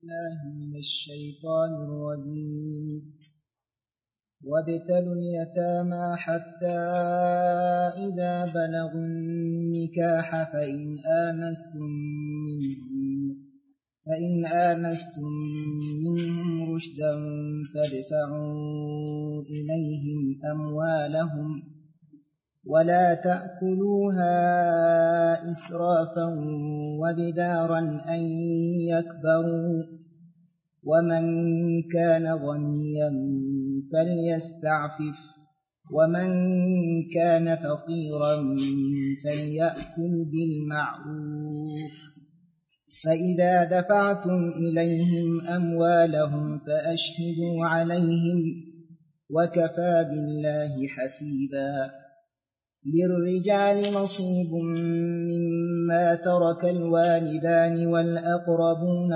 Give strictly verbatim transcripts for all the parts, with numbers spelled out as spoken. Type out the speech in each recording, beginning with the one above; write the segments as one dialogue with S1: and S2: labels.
S1: الله من الشيطان الرجيم وابتلوا اليتامى حتى إذا بلغوا النكاح فإن آنستم منهم فإن آنستم منهم رشدا فادفعوا إليهم أموالهم ولا تأكلوها إسرافا وبدارا أن يكبروا ومن كان غنيا فليستعفف ومن كان فقيرا فليأكل بالمعروف فإذا دفعتم إليهم أموالهم فأشهدوا عليهم وكفى بالله حسيبا للرجال نصيب مما ترك الوالدان والأقربون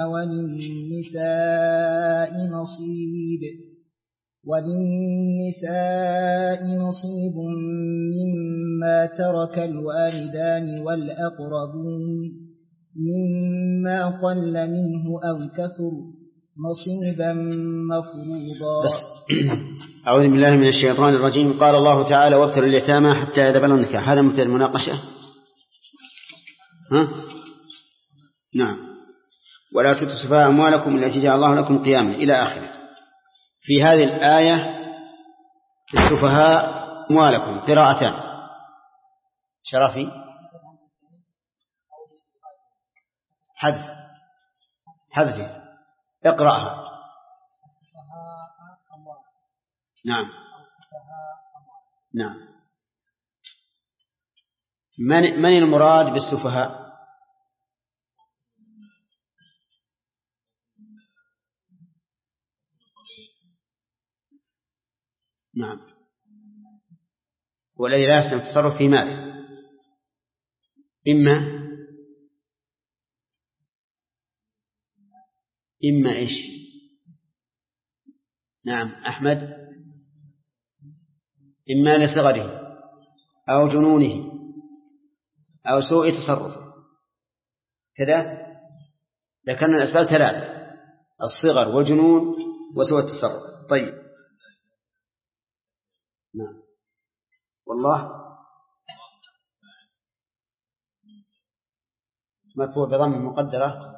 S1: وللنساء نصيب وللنساء نصيب مما ترك الوالدان والأقربون مما قل منه أو كثر نصيبا مفروضا.
S2: بس أعوذ بالله من الشيطان الرجيم. قال الله تعالى وابتلوا اليتامى حتى إذا بلغوا النكاح. هذا مثل المناقشة. ها؟ نعم. ولا تؤتوا السفهاء أموالكم التي جعل الله لكم قياما إلى آخره. في هذه الآية السفهاء أموالكم قراءتان. شرفي حذف حذفها اقرأها. نعم نعم. من من المراد بالسفهاء؟ نعم. والذي لا يحسن التصرف في ماله إما إما إيش؟ نعم أحمد. إما لصغره أو جنونه أو سوء تصرفه كذا. ذكرنا الأسباب ثلاثة: الصغر والجنون وسوء التصرف. طيب نعم. والله مرفوع بضم مقدرة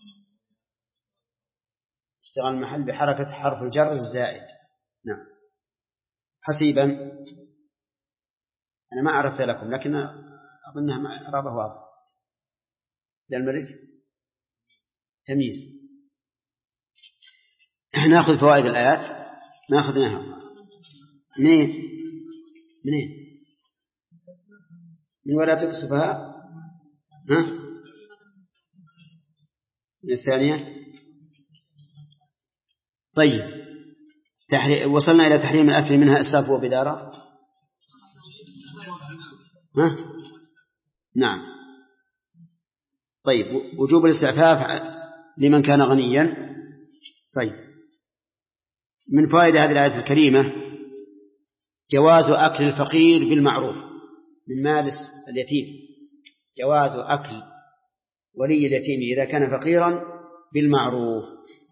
S2: اشتغل المحل بحركة حرف الجر الزائد. نعم. حسيبا أنا ما عرفت لكم لكن أظنها إعرابه واضح. للمرج تمييز. نأخذ فوائد الآيات. ما أخذناها منين منين من ولا تؤتوا السفهاء. ها من الثانية. طيب وصلنا إلى تحريم الأكل منها إسراف وبدارة. ها نعم. طيب وجوب الاستعفاف لمن كان غنيا. طيب من فوائد هذه الآية الكريمة جواز أكل الفقير بالمعروف من مال اليتيم. جواز أكل ولي اليتيم إذا كان فقيرا بالمعروف.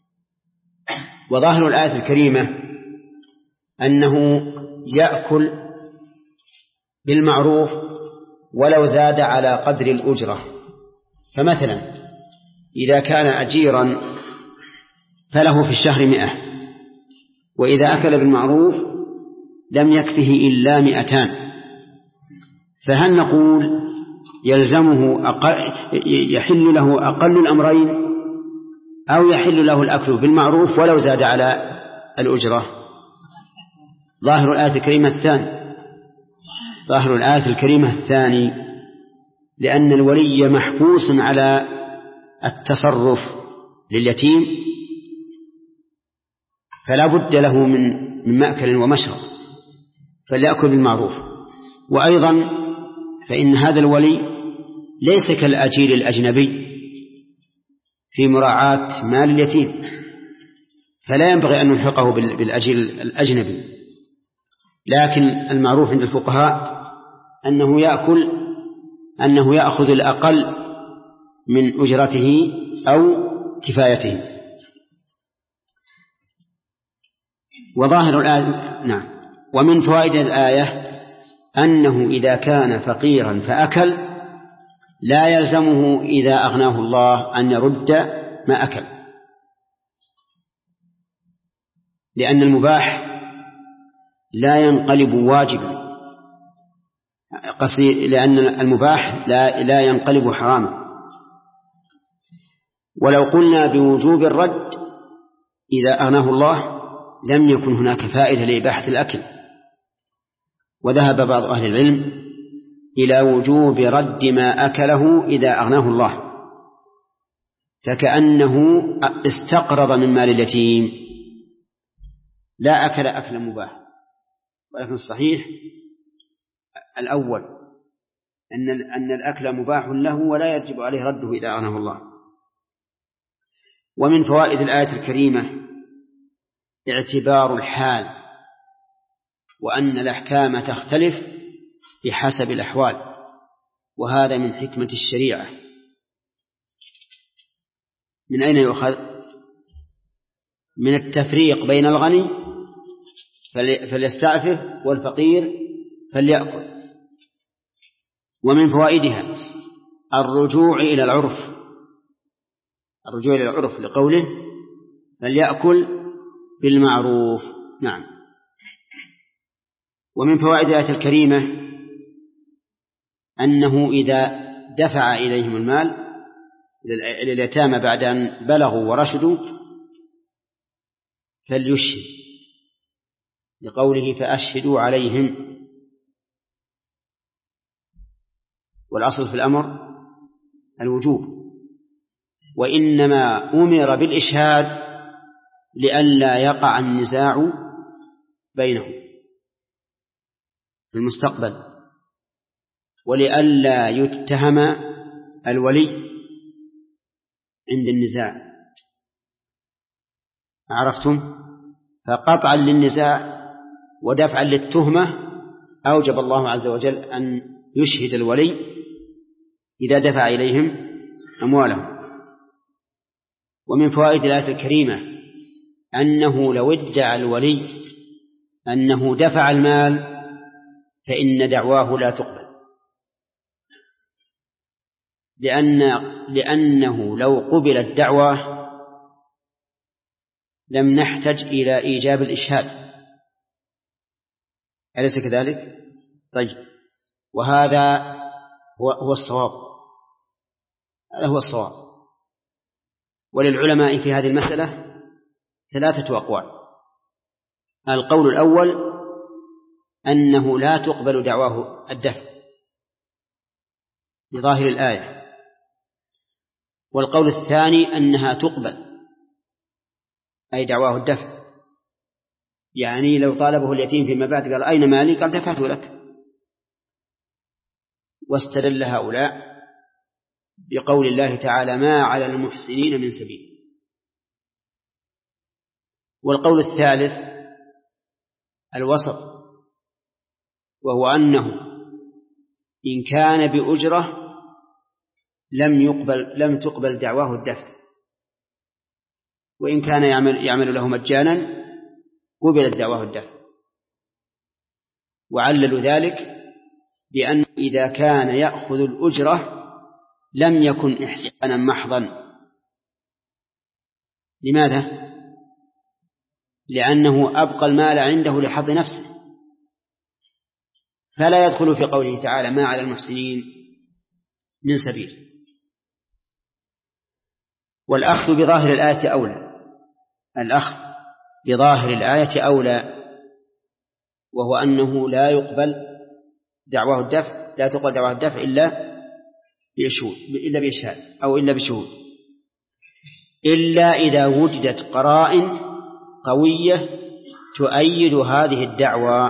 S2: وظاهر الآية الكريمة أنه يأكل بالمعروف ولو زاد على قدر الأجرة. فمثلا إذا كان أجيرا فله في الشهر مئة، وإذا أكل بالمعروف لم يكفه إلا مئتان، فهل نقول يلزمه أقل يحل له أقل الأمرين أو يحل له الأكل بالمعروف ولو زاد على الأجرة؟ ظاهر الآية الكريمة الثاني ظاهر الآية الكريمة الثاني لأن الولي محبوس على التصرف لليتيم فلا بد له من من مأكل ومشرب فليأكل بالمعروف. وأيضا فإن هذا الولي ليس كالأجير الأجنبي في مراعاة مال اليتيم، فلا ينبغي أن نلحقه بالأجير الأجنبي. لكن المعروف عند الفقهاء أنه يأكل أنه يأخذ الأقل من أجرته أو كفايته. وظاهر الآية نعم. ومن فوائد الآية أنه إذا كان فقيرا فأكل لا يلزمه إذا أغناه الله أن يرد ما أكل، لأن المباح لا ينقلب واجبا، قصدي لأن المباح لا, لا ينقلب حراما. ولو قلنا بوجوب الرد إذا أغناه الله لم يكن هناك فائدة لإباحة الأكل، وذهب بعض أهل العلم إلى وجوب رد ما أكله إذا أغناه الله، فكأنه استقرض من مال اليتيم لا أكل أكل مباح. ولكن الصحيح الأول أن أن الأكل مباح له ولا يجب عليه رده إذا أغناه الله. ومن فوائد الآية الكريمة اعتبار الحال، وأن الأحكام تختلف بحسب الأحوال، وهذا من حكمة الشريعة. من أين يؤخذ؟ من التفريق بين الغني فليستعفف والفقير فليأكل. ومن فوائدها الرجوع إلى العرف، الرجوع إلى العرف لقوله فليأكل بالمعروف. نعم. ومن فوائد الآية الكريمة أنه إذا دفع إليهم المال إلى اليتامى بعد أن بلغوا ورشدوا فليشهد، لقوله فأشهدوا عليهم. والأصل في الأمر الوجوب، وإنما أمر بالإشهاد لئلا يقع النزاع بينهم في المستقبل، ولئلا يتهم الولي عند النزاع. عرفتم؟ فقطعا للنزاع ودفعا للتهمة أوجب الله عز وجل أن يشهد الولي إذا دفع إليهم أموالهم. ومن فوائد الآية الكريمة أنه لو ادعى الولي أنه دفع المال فإن دعواه لا تقبل، لأن لأنه لو قبل الدعوة لم نحتج إلى إيجاب الإشهاد، أليس كذلك؟ طيب، وهذا هو, هو الصواب، هذا هو الصواب. وللعلماء في هذه المسألة ثلاثة أقوال. القول الأول أنه لا تقبل دعواه الدفع بظاهر الآية، والقول الثاني أنها تقبل أي دعواه الدفع، يعني لو طالبه اليتيم فيما بعد قال أين مالي؟ قال دفعت لك. واستدل هؤلاء بقول الله تعالى ما على المحسنين من سبيل. والقول الثالث الوسط، وهو أنه إن كان بأجرة لم يقبل لم تقبل دعواه الدفع، وإن كان يعمل, يعمل له مجانا قبلت دعواه الدفع. وعللوا ذلك بأن إذا كان يأخذ الأجرة لم يكن إحسانا محضا. لماذا؟ لأنه أبقى المال عنده لحظ نفسه، فلا يدخل في قوله تعالى ما على المحسنين من سبيل. والأخذ بظاهر الآية أولى، الأخذ بظاهر الآية أولى، وهو أنه لا يقبل دعواه الدفع، لا تقبل دعواه الدفع إلا بشهود، إلا بإشهاد أو إلا بشهود، إلا إذا وجدت قرائن قوية تؤيد هذه الدعوة،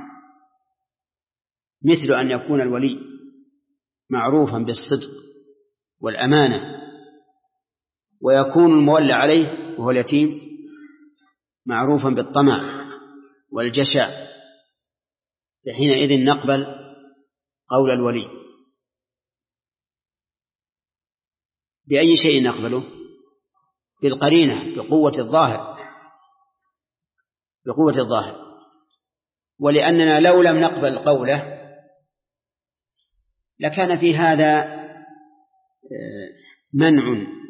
S2: مثل أن يكون الولي معروفا بالصدق والأمانة، ويكون المولى عليه وهو اليتيم معروفا بالطمع والجشع، فحينئذ نقبل قول الولي. بأي شيء نقبله؟ بالقرينة، بقوة الظاهر. بقوة الظاهر. ولأننا لو لم نقبل قوله لكان في هذا منع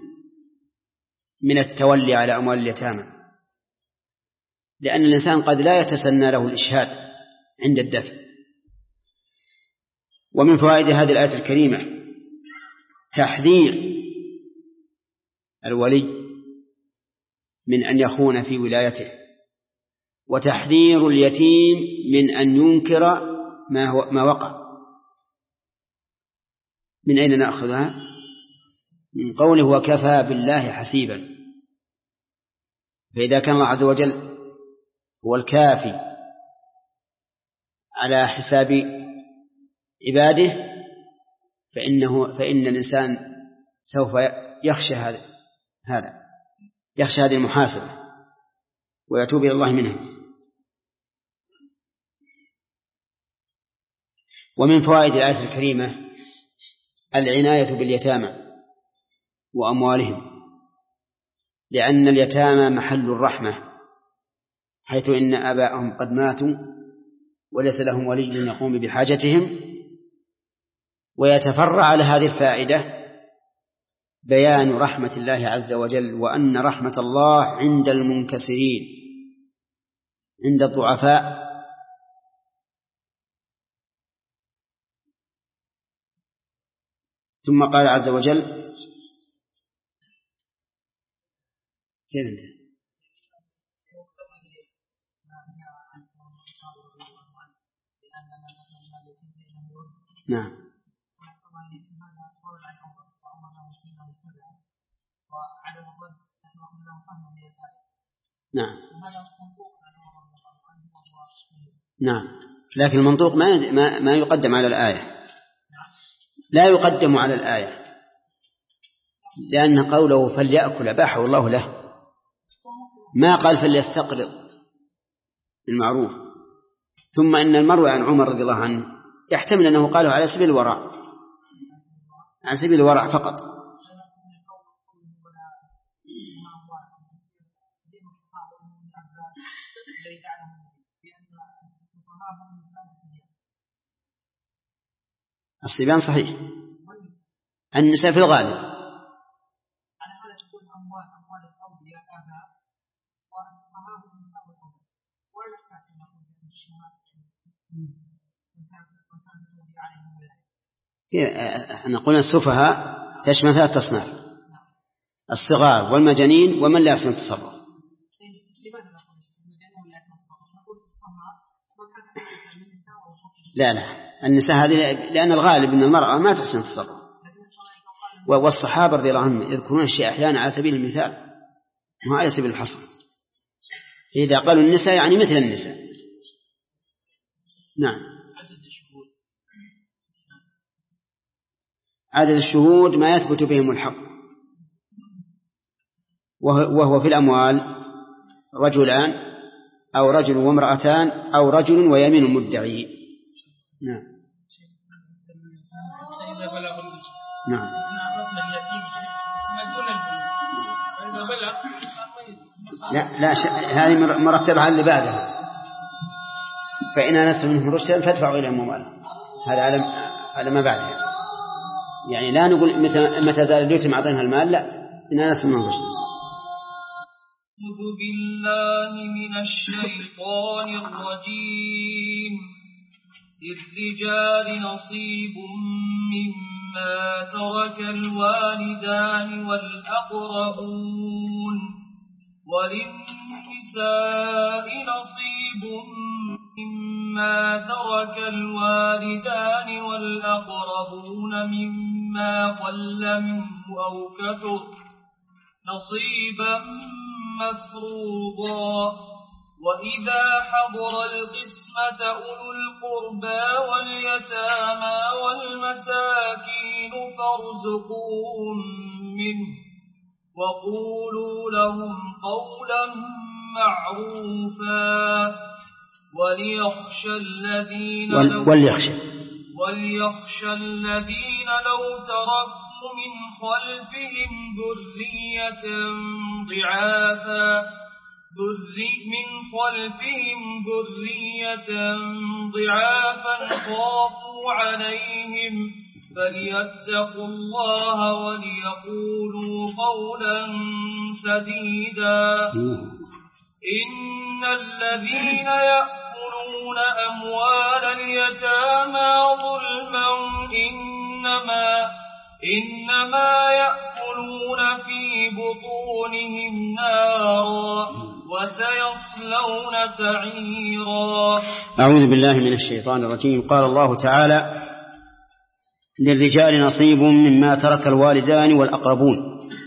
S2: من التولي على أموال اليتامى، لأن الإنسان قد لا يتسنى له الإشهاد عند الدفع. ومن فوائد هذه الآية الكريمة تحذير الولي من أن يخون في ولايته، وتحذير اليتيم من أن ينكر ما, هو ما وقع. من أين نأخذها؟ من قوله وكفى بالله حسيبا. فإذا كان الله عز وجل هو الكافي على حساب عباده فإنه فإن الإنسان سوف يخشى هذا هذا يخشى هذه المحاسبة ويتوب إلى الله منها. ومن فوائد الآية الكريمة العناية باليتامى وأموالهم، لأن اليتامى محل الرحمة، حيث إن آباءهم قد ماتوا وليس لهم ولي يقوم بحاجتهم. ويتفرع على هذه الفائدة بيان رحمة الله عز وجل، وأن رحمة الله عند المنكسرين عند الضعفاء. ثم قال عز وجل كيف انت نعم نعم نعم لكن المنطوق ما ما ما يقدم على الآية، لا يقدم على الآية، لأن قوله فليأكل أباحه الله له، ما قال فليستقرض بالمعروف. ثم إن المروي عن عمر رضي الله عنه يحتمل أنه قاله على سبيل الورع، على سبيل الورع فقط. الصبيان صحيح، النساء في الغالب. احنا قلنا السفهاء تشمل ثلاث أصناف: الصغار والمجانين ومن لا يحسن التصرف. لا لا النساء هذه لأن الغالب أن المرأة ما تحسن التصرف، والصحابة رضي الله عنهم يذكرون الشيء أحيانا على سبيل المثال ما على سبيل الحصر. إذا قالوا النساء يعني مثل النساء. نعم. عدد الشهود ما يثبت بهم الحق، وهو في الأموال رجلان أو رجل وامرأتان أو رجل ويمين مدعي. نعم نعم لا لا ش... هذه مرتبة على اللي بعدها. فإن أنستم منهم رشدا فادفعوا إلى أموالهم، هذا على على ما بعدها. يعني لا نقول متى متى زال اليتيم أعطينها المال، لا، إن أنستم منهم رشدا.
S3: أعوذ بالله من الشيطان الرجيم. للرجال نصيب مما ترك الوالدان والأقربون وللنساء نصيب مما ترك الوالدان والأقربون مما قل منه أو كثر نصيبا مفروضا. وإذا حضر القسمة أولو القربى واليتامى والمساكين فارزقوهم منه وقولوا لهم قولا معروفا. وليخشى الذين لو
S2: وليخشى
S3: وليخشى الذين لو تركوا من خلفهم ذرية ضعافا من خلفهم ذرية ضعافا خافوا عليهم فليتقوا الله وليقولوا قولا سديدا إن الذين يأكلون أموال اليتامى ظلما إنما إنما يأكلون في بطونهم نارا وسيصلون سعيرا.
S2: أعوذ بالله من الشيطان الرجيم. قال الله تعالى: للرجال نصيب مما ترك الوالدان والأقربون.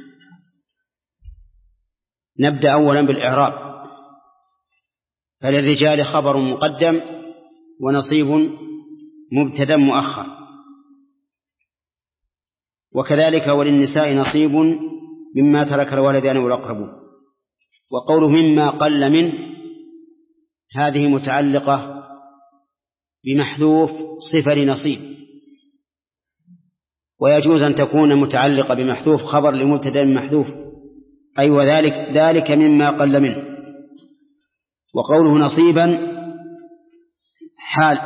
S2: نبدأ أولا بالإعراب. فللرجال خبر مقدم ونصيب مبتدأ مؤخر، وكذلك وللنساء نصيب مما ترك الوالدان والأقربون. وقوله مما قل منه هذه متعلقة بمحذوف صفة لنصيب، ويجوز أن تكون متعلقة بمحذوف خبر لمبتدأ محذوف، أي وذلك ذلك مما قل منه. وقوله نصيبا حال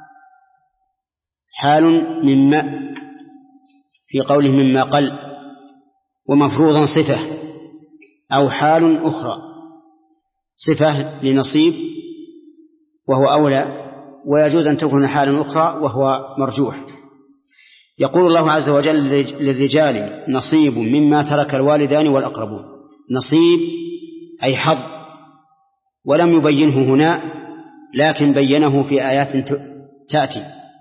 S2: حال مما في قوله مما قل، ومفروضا صفة أو حال أخرى، صفة لنصيب وهو أولى، ويجوز أن تكون حال أخرى وهو مرجوح. يقول الله عز وجل: للرجال نصيب مما ترك الوالدان والأقربون. نصيب أي حظ، ولم يبينه هنا لكن بينه في آيات تأتي.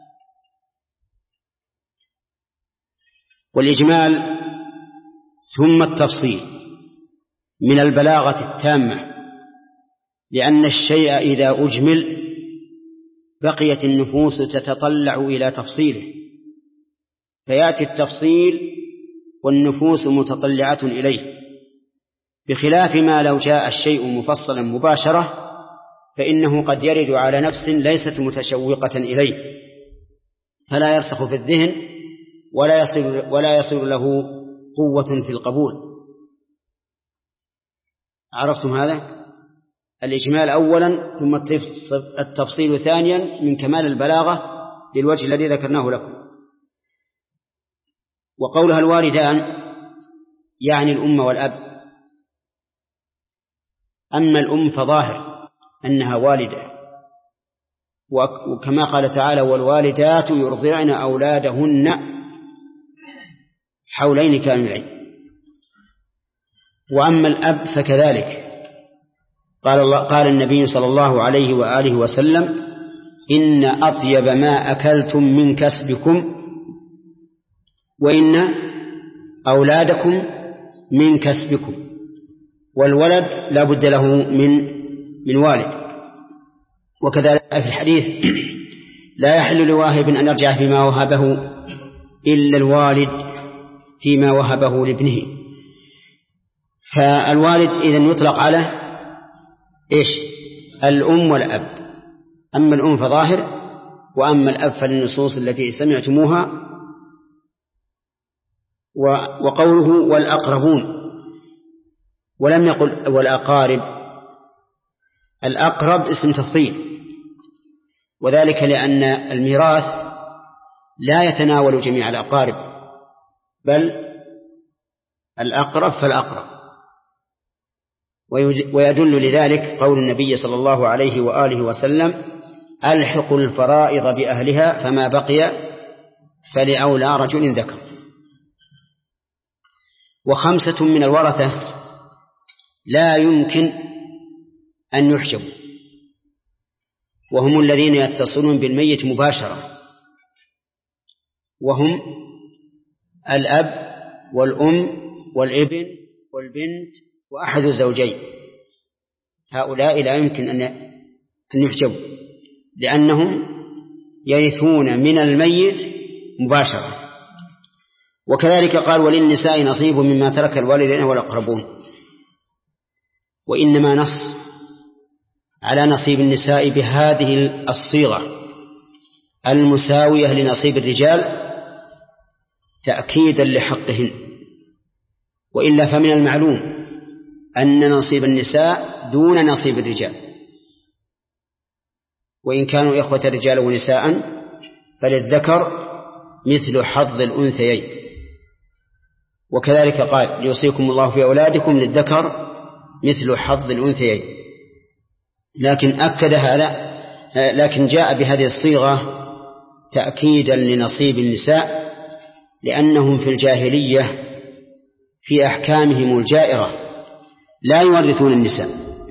S2: والإجمال ثم التفصيل من البلاغة التامة، لأن الشيء إذا أجمل بقيت النفوس تتطلع إلى تفصيله، فيأتي التفصيل والنفوس متطلعة إليه، بخلاف ما لو جاء الشيء مفصلا مباشرة فإنه قد يرد على نفس ليست متشوقة إليه، فلا يرسخ في الذهن ولا يصير, ولا يصير له قوة في القبول. عرفتم هذا؟ الإجمال أولا ثم التفصيل ثانيا من كمال البلاغة للوجه الذي ذكرناه لكم. وقولها الوالدان يعني الأم والأب. أما الأم فظاهر أنها والدة، وكما قال تعالى: والوالدات يرضعن أولادهن حولين كاملين. وأما الأب فكذلك، قال, الله قال النبي صلى الله عليه وآله وسلم: إن أطيب ما أكلتم من كسبكم وإن أولادكم من كسبكم. والولد لا بد له من من والد. وكذلك في الحديث: لا يحل لواهب أن يرجع فيما وهبه إلا الوالد فيما وهبه لابنه. فالوالد إذن يطلق على إيش؟ الأم والأب. أما الأم فظاهر، وأما الأب فالنصوص التي سمعتموها. وقوله والأقربون، ولم يقل والأقارب. الأقرب اسم تفضيل، وذلك لأن الميراث لا يتناول جميع الأقارب، بل الأقرب فالأقرب. ويدل لذلك قول النبي صلى الله عليه وآله وسلم: ألحقوا الفرائض بأهلها فما بقي فلأولى رجل ذكر. وخمسة من الورثة لا يمكن أن يحجبوا، وهم الذين يتصلون بالميت مباشرة، وهم الأب والأم والابن والبنت وأحد الزوجين. هؤلاء لا يمكن أن يحجبوا، لأنهم يرثون من الميت مباشرة. وكذلك قال: وللنساء نصيب مما ترك الوالدين والأقربون. وإنما نص على نصيب النساء بهذه الصيغة المساوية لنصيب الرجال تأكيدا لحقهن، وإلا فمن المعلوم أن نصيب النساء دون نصيب الرجال، وإن كانوا إخوة رجال ونساء فللذكر مثل حظ الأنثيين. وكذلك قال ليوصيكم الله في أولادكم للذكر مثل حظ الأنثيين، لكن أكد هذا، لكن جاء بهذه الصيغة تأكيدا لنصيب النساء، لأنهم في الجاهلية في أحكامهم الجائرة لا يورثون النساء،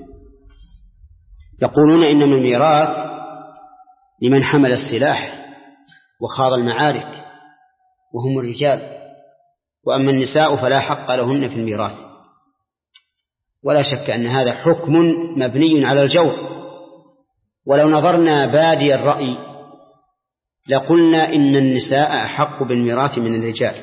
S2: يقولون إنما الميراث لمن حمل السلاح وخاض المعارك وهم الرجال، وأما النساء فلا حق لهن في الميراث. ولا شك أن هذا حكم مبني على الجور، ولو نظرنا بادي الرأي لقلنا إن النساء أحق بالميراث من الرجال،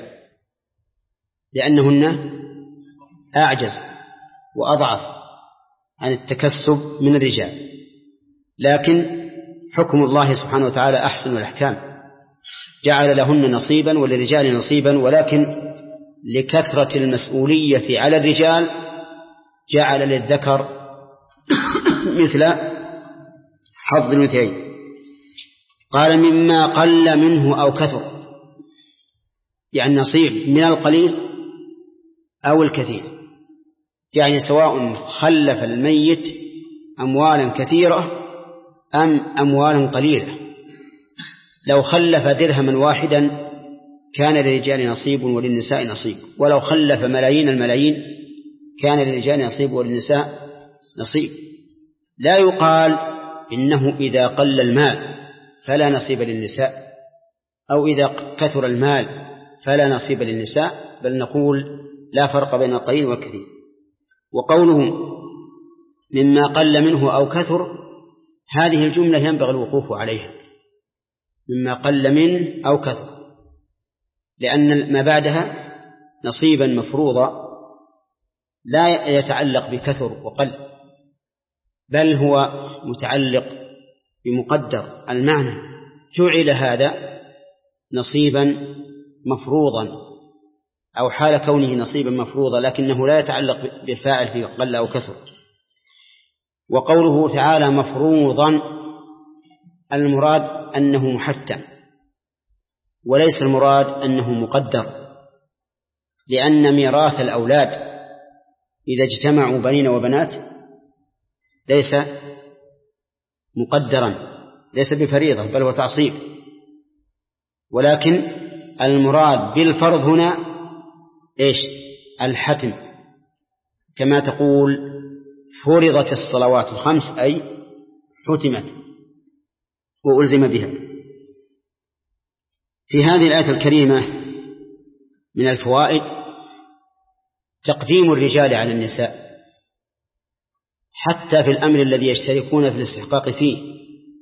S2: لأنهن أعجز وأضعف عن التكسب من الرجال، لكن حكم الله سبحانه وتعالى أحسن الأحكام، جعل لهن نصيبا وللرجال نصيبا، ولكن لكثرة المسؤولية على الرجال جعل للذكر مثل حظ الأنثيين. قال مما قل منه أو كثر، يعني نصيب من القليل أو الكثير، يعني سواء خلف الميت أموالا كثيرة أم أموالا قليلة. لو خلف درهما واحدا كان للرجال نصيب وللنساء نصيب، ولو خلف ملايين الملايين كان للرجال نصيب وللنساء نصيب. لا يقال إنه إذا قل المال فلا نصيب للنساء، أو إذا كثر المال فلا نصيب للنساء، بل نقول لا فرق بين القليل والكثير. وقوله مما قل منه أو كثر، هذه الجملة ينبغي الوقوف عليها، مما قل منه أو كثر، لأن ما بعدها نصيبا مفروضا لا يتعلق بكثر وقل، بل هو متعلق بمقدر. المعنى جعل هذا نصيبا مفروضا أو حال كونه نصيبا مفروضا، لكنه لا يتعلق بالفاعل في قل أو كثر. وقوله تعالى مفروضا، المراد أنه محتم، وليس المراد أنه مقدر، لأن ميراث الأولاد إذا اجتمعوا بنين وبنات ليس مقدرا، ليس بفريضة بل هو تعصيب، ولكن المراد بالفرض هنا إيش؟ الحتم، كما تقول فرضت الصلوات الخمس أي حتمت وألزم بها. في هذه الآية الكريمة من الفوائد تقديم الرجال على النساء حتى في الأمر الذي يشتركون في الاستحقاق فيه.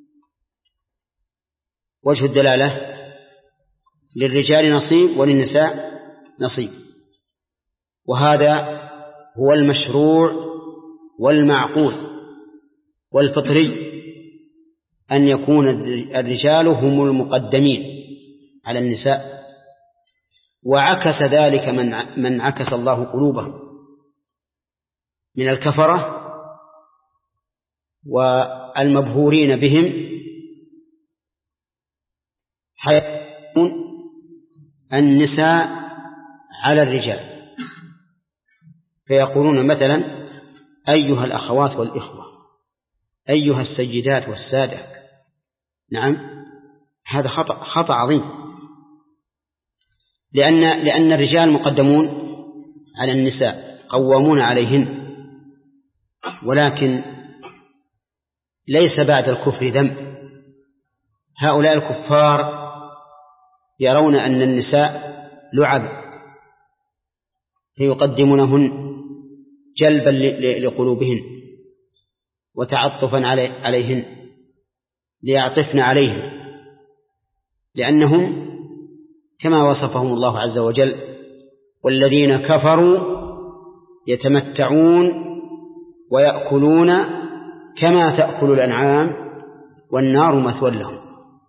S2: وجه الدلالة للرجال نصيب وللنساء نصيب، وهذا هو المشروع والمعقول والفطري، أن يكون الرجال هم المقدمين على النساء. وعكس ذلك من من عكس الله قلوبهم من الكفرة والمبهورين بهم، حيكون النساء على الرجال، فيقولون مثلا أيها الأخوات والإخوة، أيها السيدات والسادة. نعم، هذا خطأ خطأ عظيم، لأن لأن الرجال مقدمون على النساء قوامون عليهن، ولكن ليس بعد الكفر ذنب. هؤلاء الكفار يرون أن النساء لعب فيقدمونهن جلبا لقلوبهن وتعطفا عليهن ليعطفن عليهن، لأنهم كما وصفهم الله عز وجل والذين كفروا يتمتعون ويأكلون كما تأكل الأنعام والنار مثوى لهم،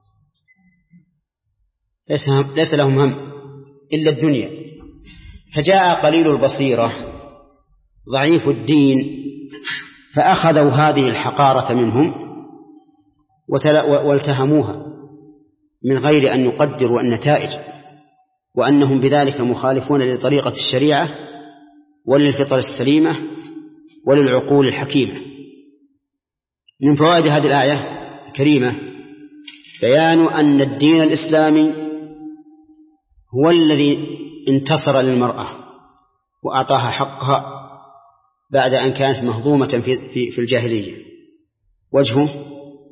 S2: ليس لهم هم إلا الدنيا. فجاء قليل البصيرة ضعيف الدين، فأخذوا هذه الحقارة منهم والتهموها من غير أن يقدروا النتائج، وأنهم بذلك مخالفون لطريقة الشريعة وللفطر السليمة وللعقول الحكيمة. من فوائد هذه الآية الكريمة بيان أن الدين الإسلامي هو الذي انتصر للمرأة وأعطاها حقها بعد أن كانت مهضومة في, في, في الجاهلية. وجهه: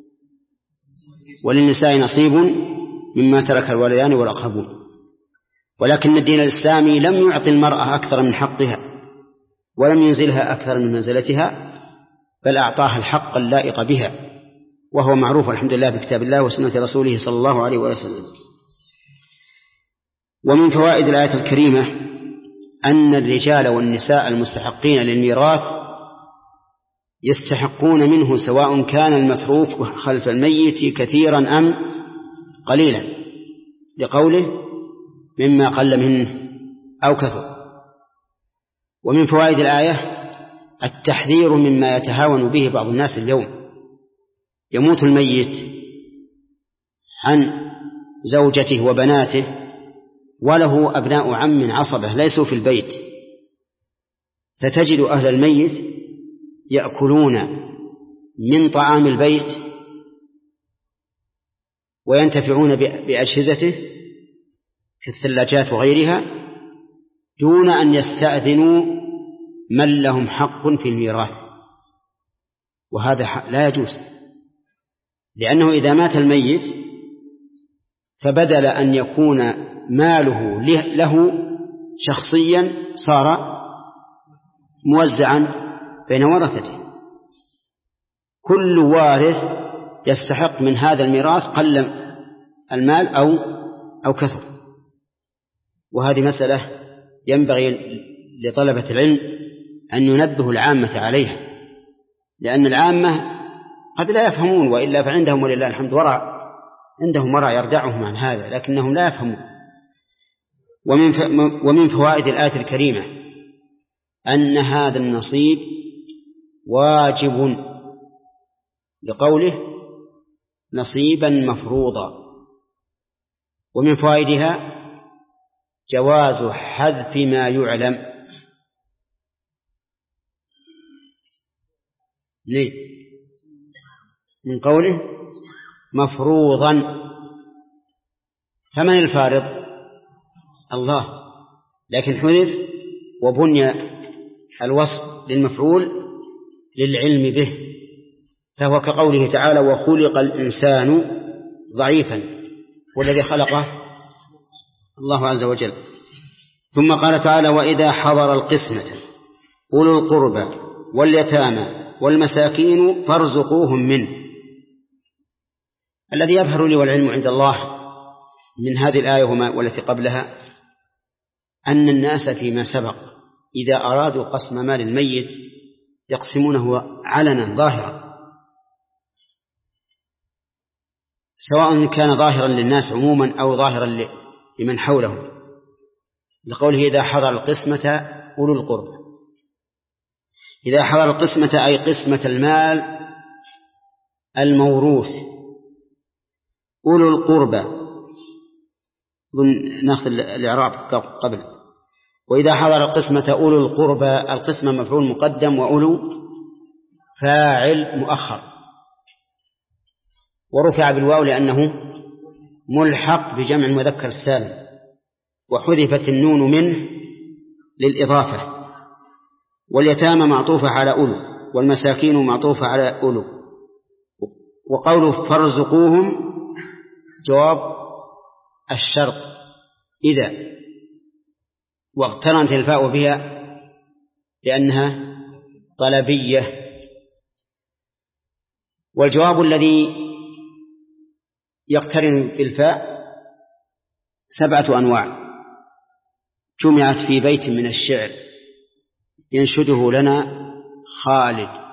S2: وللنساء نصيب مما ترك الوالدان والأقربون. ولكن الدين الإسلامي لم يعطي المرأة أكثر من حقها ولم ينزلها أكثر من منزلتها، بل أعطاها الحق اللائق بها، وهو معروف الحمد لله بكتاب الله وسنة رسوله صلى الله عليه وسلم. ومن فوائد الآية الكريمة أن الرجال والنساء المستحقين للميراث يستحقون منه سواء كان المتروك خلف الميت كثيرا أم قليلا، لقوله: مما قل منه أو كثر. ومن فوائد الآية التحذير مما يتهاون به بعض الناس اليوم. يموت الميت عن زوجته وبناته وله أبناء عم عصبة ليسوا في البيت، فتجد أهل الميت يأكلون من طعام البيت وينتفعون بأجهزته كالثلاجات وغيرها دون أن يستأذنوا من لهم حق في الميراث، وهذا لا يجوز، لأنه إذا مات الميت فبدل أن يكون ماله له شخصيا صار موزعا بين ورثته. كل وارث يستحق من هذا الميراث قل المال أو أو كثر. وهذه مسألة ينبغي لطلبة العلم أن ينبه العامة عليها، لأن العامة قد لا يفهمون، وإلا فعندهم ولله الحمد ورع، عندهم ورع يردعهم عن هذا، لكنهم لا يفهمون. ومن ومن فوائد الآية الكريمة أن هذا النصيب واجب، لقوله: نصيبا مفروضا. ومن فوائدها جواز حذف ما يعلم. ليه؟ من قوله مفروضا، فمن الفارض؟ الله، لكن حذف وبني الوصف للمفعول للعلم به، فهو كقوله تعالى: وخلق الإنسان ضعيفا، والذي خلقه الله عز وجل. ثم قال تعالى: وإذا حضر القسمة أولو القربى واليتامى والمساكين فارزقوهم منه. الذي يظهر لي والعلم عند الله من هذه الآية والتي قبلها أن الناس فيما سبق إذا أرادوا قسم مال الميت يقسمونه علنا ظاهرا، سواء كان ظاهرا للناس عموما أو ظاهرا لمن حولهم، لقوله: إذا حضر القسمة أولو القربى. إذا حضر القسمة أي قسمة المال الموروث. أولو القربى ناخذ الإعراب قبل. وإذا حضر القسمة أولو القربى، القسمة مفعول مقدم وأولو فاعل مؤخر، ورفع بالواو لأنه ملحق بجمع المذكر السالم، وحذفت النون منه للإضافة. واليتامى معطوفة على أولو، والمساكين معطوفة على أولو. وقوله فارزقوهم جواب الشرط إذا، واقترنت الفاء بها لأنها طلبية. والجواب الذي يقترن بالفاء سبعة أنواع جمعت في بيت من الشعر ينشده لنا خالد: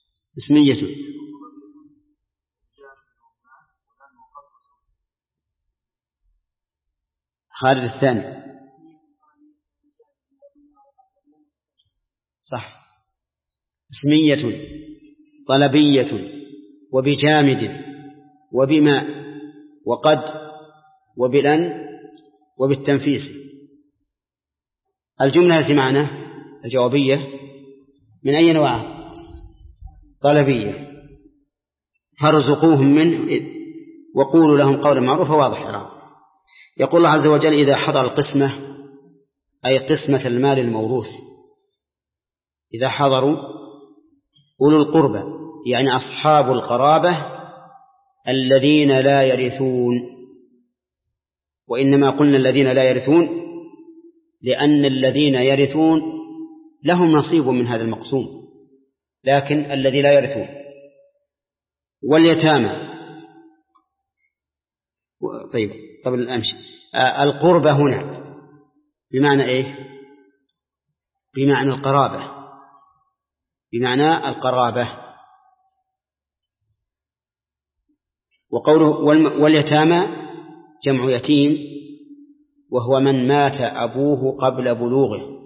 S2: اسمية خالد الثاني صح. اسمية طلبية وبجامد وبما وقد وبلن وبالتنفيس. الجملة التي معنا الجوابية من أي نوع؟ طلبية. فارزقوهم منه وقولوا لهم قولا معروفا واضح الإعراب. يقول الله عز وجل إذا حضر القسمة أي قسمة المال الموروث، إذا حضروا أولو القربى يعني أصحاب القرابة الذين لا يرثون. وإنما قلنا الذين لا يرثون لأن الذين يرثون لهم نصيب من هذا المقسوم، لكن الذي لا يرثون. واليتامى طيب قبل الأمشي القربة هنا بمعنى إيه؟ بمعنى القرابة، بمعنى القرابة. وقوله واليتامى جمع يتيم وهو من مات أبوه قبل بلوغه.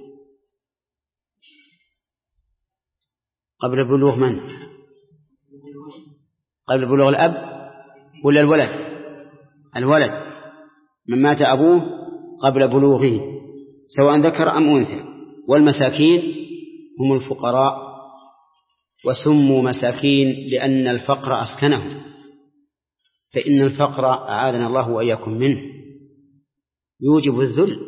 S2: قبل بلوغ من؟ قبل بلوغ الأب ولا الولد؟ الولد من مات أبوه قبل بلوغه سواء ذكر أم أنثى. والمساكين هم الفقراء وسموا مساكين لأن الفقر أسكنهم، فإن الفقر أعاذنا الله وإياكم منه يوجب الذل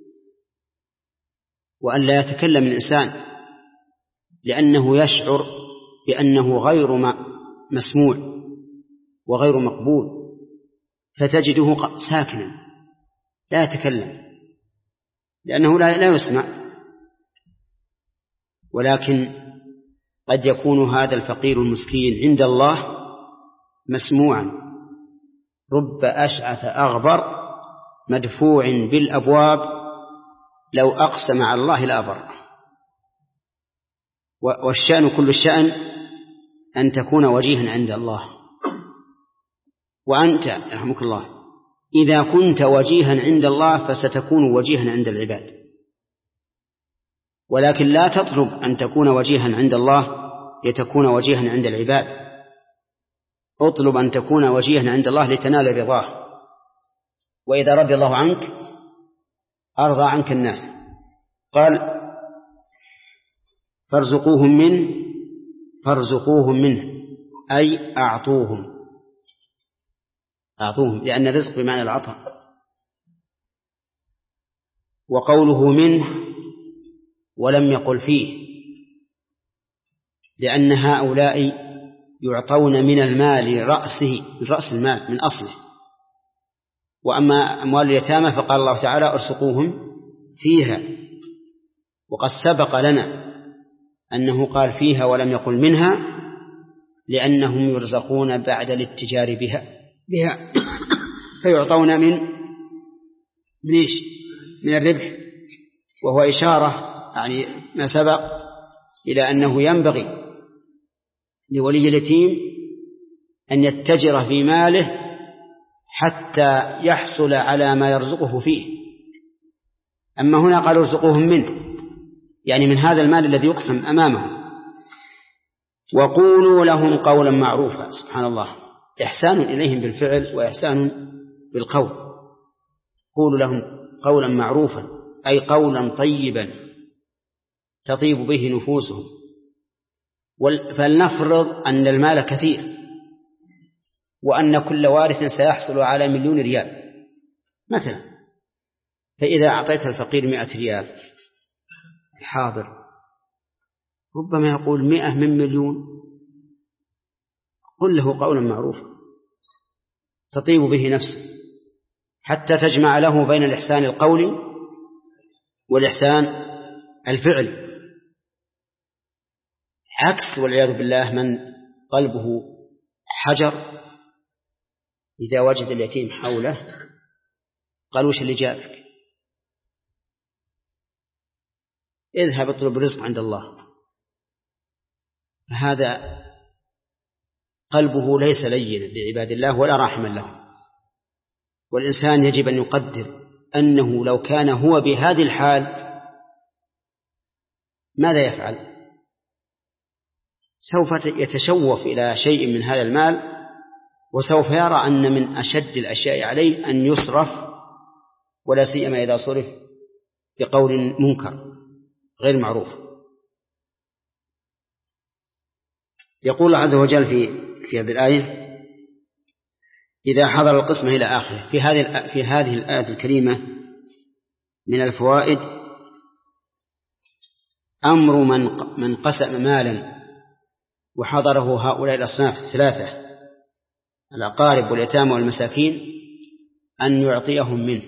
S2: وأن لا يتكلم الإنسان لأنه يشعر بأنه غير مسموع وغير مقبول، فتجده ساكنا لا يتكلم لأنه لا يسمع. ولكن قد يكون هذا الفقير المسكين عند الله مسموعا، رب أشعث أغبر مدفوع بالأبواب لو أقسم على الله لأبر. والشأن كل الشأن أن تكون وجيها عند الله. وأنت رحمك الله إذا كنت وجيها عند الله فستكون وجيها عند العباد، ولكن لا تطلب أن تكون وجيها عند الله لتكون وجيها عند العباد، اطلب أن تكون وجيها عند الله لتنال رضاه. وإذا رضي الله عنك أرضى عنك الناس. قال فارزقوهم منه، فارزقوهم منه أي أعطوهم، أعطوهم لأن الرزق بمعنى العطاء. وقوله منه ولم يقل فيه لأن هؤلاء يعطون من المال رأسه، من رأس المال من أصله. وأما أموال اليتامى فقال الله تعالى ارزقوهم فيها. وقد سبق لنا أنه قال فيها ولم يقل منها لأنهم يرزقون بعد الاتجار بها بها فيعطون من من إيش؟ من الربح. وهو إشارة يعني ما سبق إلى أنه ينبغي لولي اليتيم أن يتجر في ماله حتى يحصل على ما يرزقه فيه. أما هنا قال ارزقوهم منه يعني من هذا المال الذي يقسم أمامهم. وقولوا لهم قولا معروفا. سبحان الله، إحسان إليهم بالفعل وإحسان بالقول. قولوا لهم قولا معروفا أي قولا طيبا تطيب به نفوسهم. فلنفرض أن المال كثير وأن كل وارث سيحصل على مليون ريال مثلا، فإذا أعطيت الفقير مئة ريال الحاضر ربما يقول مئة من مليون. قل له قولا معروفا تطيب به نفسه حتى تجمع له بين الإحسان القولي والإحسان الفعلي. عكس والعياذ بالله من قلبه حجر إذا وجد اليتيم حوله قال وش اللي جابك؟ اذهب اطلب رزق عند الله. هذا قلبه ليس لينا لعباد الله ولا راحما لهم. والإنسان يجب أن يقدر أنه لو كان هو بهذه الحال ماذا يفعل؟ سوف يتشوف إلى شيء من هذا المال، وسوف يرى أن من أشد الأشياء عليه أن يصرف، ولا سيما إذا صرف بقول منكر غير معروف. يقول الله عز وجل في في هذه الآية: إذا حضر القسمة إلى آخره. في هذه في هذه الآية الكريمة من الفوائد أمر من من قسم مالا وحضره هؤلاء الأصناف الثلاثة الأقارب واليتامى والمساكين أن يعطيهم منه.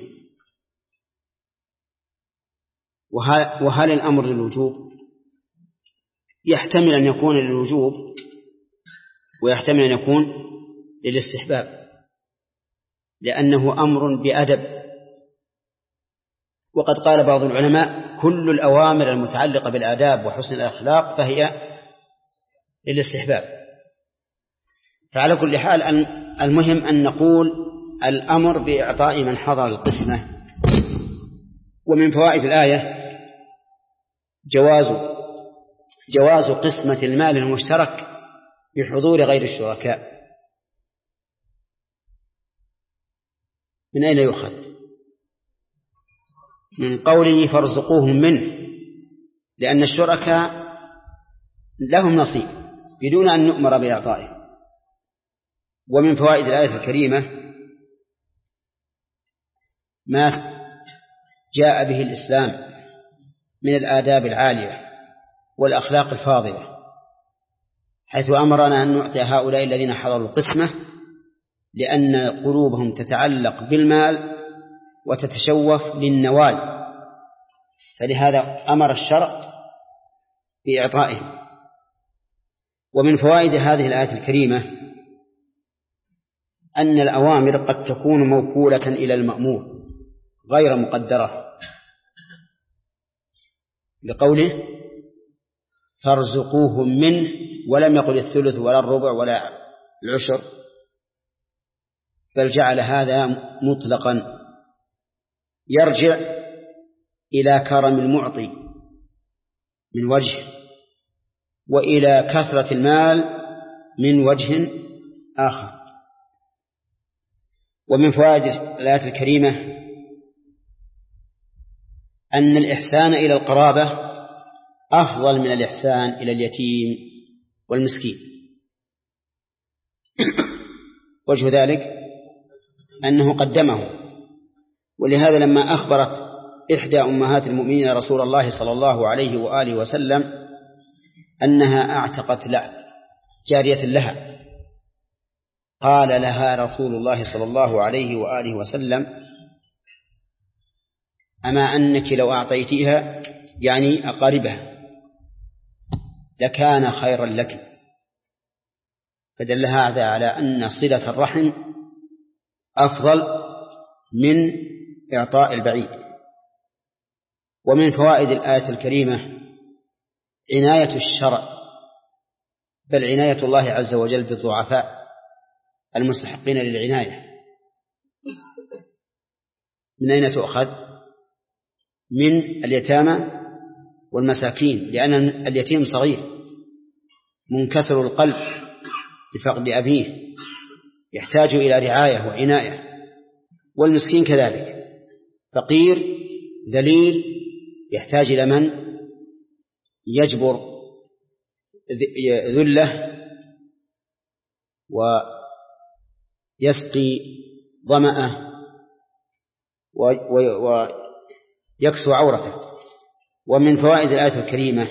S2: وهل الأمر للوجوب؟ يحتمل أن يكون للوجوب ويحتمل أن يكون للاستحباب، لأنه أمر بأدب. وقد قال بعض العلماء: كل الأوامر المتعلقة بالآداب وحسن الأخلاق فهي للاستحباب. فعلى كل حال المهم أن نقول الأمر بإعطاء من حضر القسمة. ومن فوائد الآية جواز جواز قسمة المال المشترك بحضور غير الشركاء. من أين يؤخذ؟ من قوله فارزقوهم منه، لأن الشركاء لهم نصيب بدون أن نؤمر بإعطائه. ومن فوائد الآية الكريمة ما جاء به الإسلام من الآداب العالية والأخلاق الفاضلة، حيث أمرنا أن نعطي هؤلاء الذين حضروا القسمة، لأن قلوبهم تتعلق بالمال وتتشوف للنوال، فلهذا أمر الشرع بإعطائهم. ومن فوائد هذه الآية الكريمة أن الأوامر قد تكون موكولة إلى المأمور غير مقدرة، لقوله فارزقوهم منه، ولم يقل الثلث ولا الربع ولا العشر، بل جعل هذا مطلقا يرجع إلى كرم المعطي من وجه، وإلى كثرة المال من وجه آخر. ومن فوائد الآية الكريمة أن الإحسان إلى القرابة أفضل من الإحسان إلى اليتيم والمسكين. وجه ذلك أنه قدمه، ولهذا لما أخبرت إحدى أمهات المؤمنين رسول الله صلى الله عليه وآله وسلم أنها أعتقت جارية لها، قال لها رسول الله صلى الله عليه وآله وسلم: أما أنك لو أعطيتيها يعني أقاربها لكان خيرا لك. فدل هذا على أن صلة الرحم أفضل من إعطاء البعيد. ومن فوائد الآية الكريمة عناية الشرع، بل عناية الله عز وجل بالضعفاء المستحقين للعناية. من أين تؤخذ؟ من اليتامى والمساكين، لأن اليتيم صغير منكسر القلب بفقد أبيه، يحتاج إلى رعاية وعناية، والمسكين كذلك فقير ذليل يحتاج إلى من يجبر ذله ويسقي ظمأه ويكسو عورته. ومن فوائد الآية الكريمة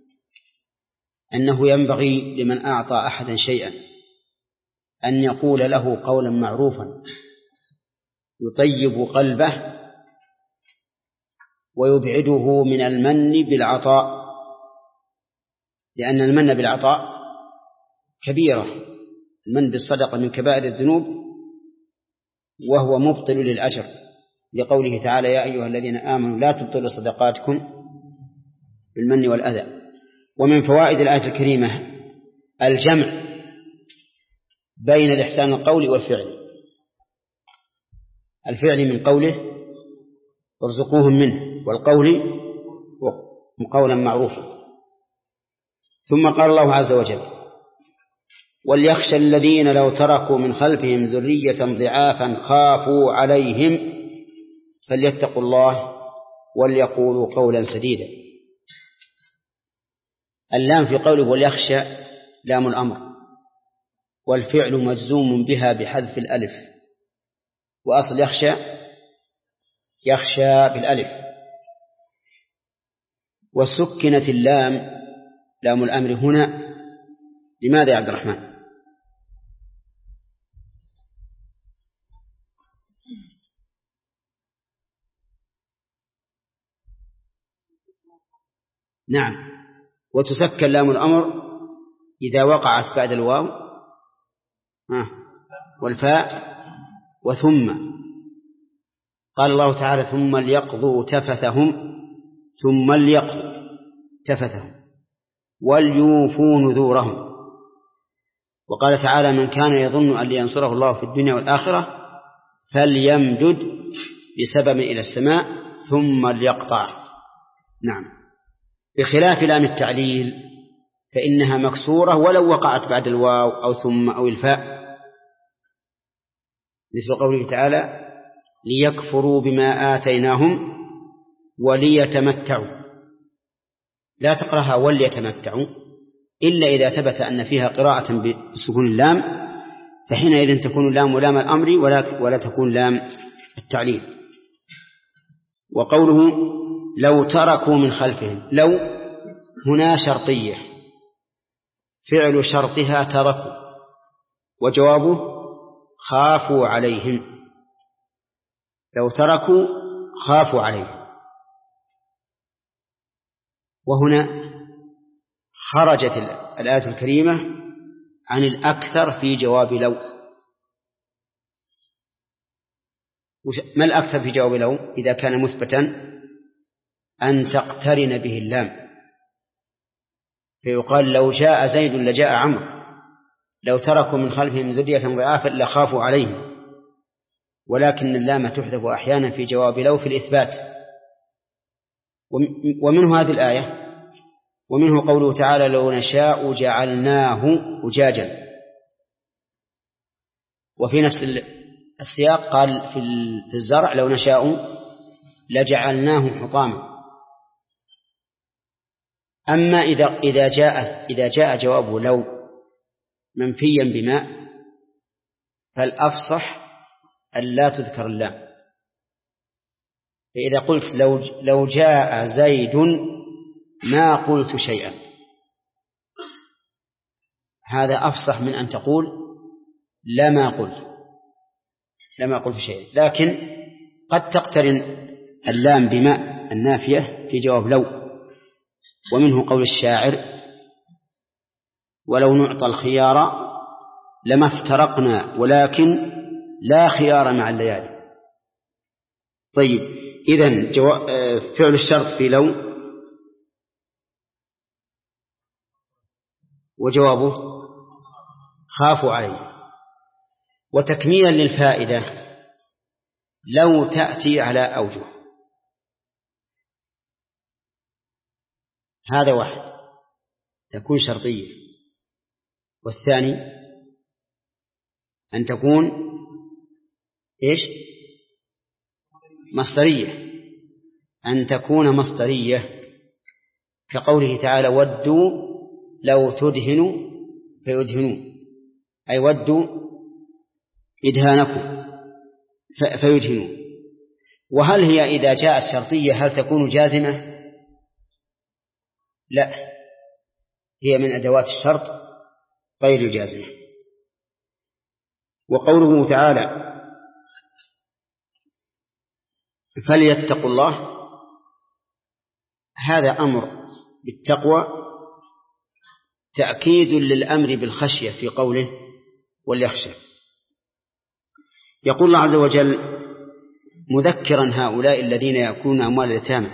S2: أنه ينبغي لمن أعطى أحدا شيئا أن يقول له قولا معروفا يطيب قلبه ويبعده من المن بالعطاء، لأن المن بالعطاء كبيرة، المن بالصدقة من كبائر الذنوب وهو مبطل للأجر، لقوله تعالى: يا أيها الذين آمنوا لا تبطلوا صدقاتكم بالمن والأذى. ومن فوائد الآية الكريمة الجمع بين الإحسان القولي والفعل. الفعل من قوله ارزقوهم منه والقول قولا معروفا. ثم قال الله عز وجل وليخشى الذين لو تركوا من خلفهم ذرية ضعافا خافوا عليهم فليتقوا الله وليقولوا قولا سديدا. اللام في قوله وليخشى لام الأمر، والفعل مجزوم بها بحذف الألف، وأصل يخشى يخشى بالألف، وسكنت اللام لام الأمر هنا. لماذا يا عبد الرحمن؟ نعم، وتسكن لام الأمر إذا وقعت بعد الواو والفاء وثم. قال الله تعالى ثم ليقضوا تفثهم، ثم ليقضوا تفثهم وليوفوا نذورهم. وقال تعالى من كان يظن أن ينصره الله في الدنيا والآخرة فليمدد بسبب إلى السماء ثم ليقطع. نعم، بخلاف لام التعليل فإنها مكسورة ولو وقعت بعد الواو أو ثم أو الفاء، مثل قوله تعالى ليكفروا بما آتيناهم وليتمتعوا. لا تقرأها وليتمتعوا إلا إذا ثبت أن فيها قراءة بسكون اللام، فحينئذ تكون اللام لام الأمر ولا, ولا تكون لام التعليل. وقوله لو تركوا من خلفهم، لو هنا شرطية فعل شرطها تركوا، وجوابه خافوا عليهم. لو تركوا خافوا عليهم. وهنا خرجت الآية الكريمة عن الأكثر في جواب لو. ما الأكثر في جواب لو إذا كان مثبتا؟ أن تقترن به اللام، فيقال لو جاء زيد لجاء عمرو، لو تركوا من خلفهم ذرية ضعافا لخافوا عليهم. ولكن اللام تحذف أحيانا في جواب لو في الإثبات. ومنه هذه الآية، ومنه قوله تعالى لو نشاء جعلناه أجاجا. وفي نفس السياق قال في الزرع لو نشاء لجعلناه حطاما. أما إذا إذا جاء إذا جاء جوابه لو منفيا بما، فالأفصح أن لا تذكر اللام. فإذا قلت لو لو جاء زيد ما قلت شيئا، هذا أفصح من أن تقول لما قلت لما قلت شيئا. لكن قد تقترن اللام بما النافية في جواب لو. ومنه قول الشاعر ولو نعطى الخيار لما افترقنا ولكن لا خيار مع الليالي. طيب، إذن جو... فعل الشرط في لو وجوابه خافوا عليه. وتكميلا للفائدة لو تأتي على أوجه، هذا واحد تكون شرطية، والثاني أن تكون إيش؟ مصدرية، أن تكون مصدرية كقوله تعالى ودوا لو تدهنوا فيدهنون، أي ودوا إدهانكم فيدهنون. وهل هي إذا جاءت شرطية هل تكون جازمة؟ لا، هي من أدوات الشرط غير الجازمة. وقوله تعالى فليتقوا الله، هذا أمر بالتقوى تأكيد للأمر بالخشية في قوله وليخشى. يقول الله عز وجل مذكرا هؤلاء الذين يأكلون أموال اليتامى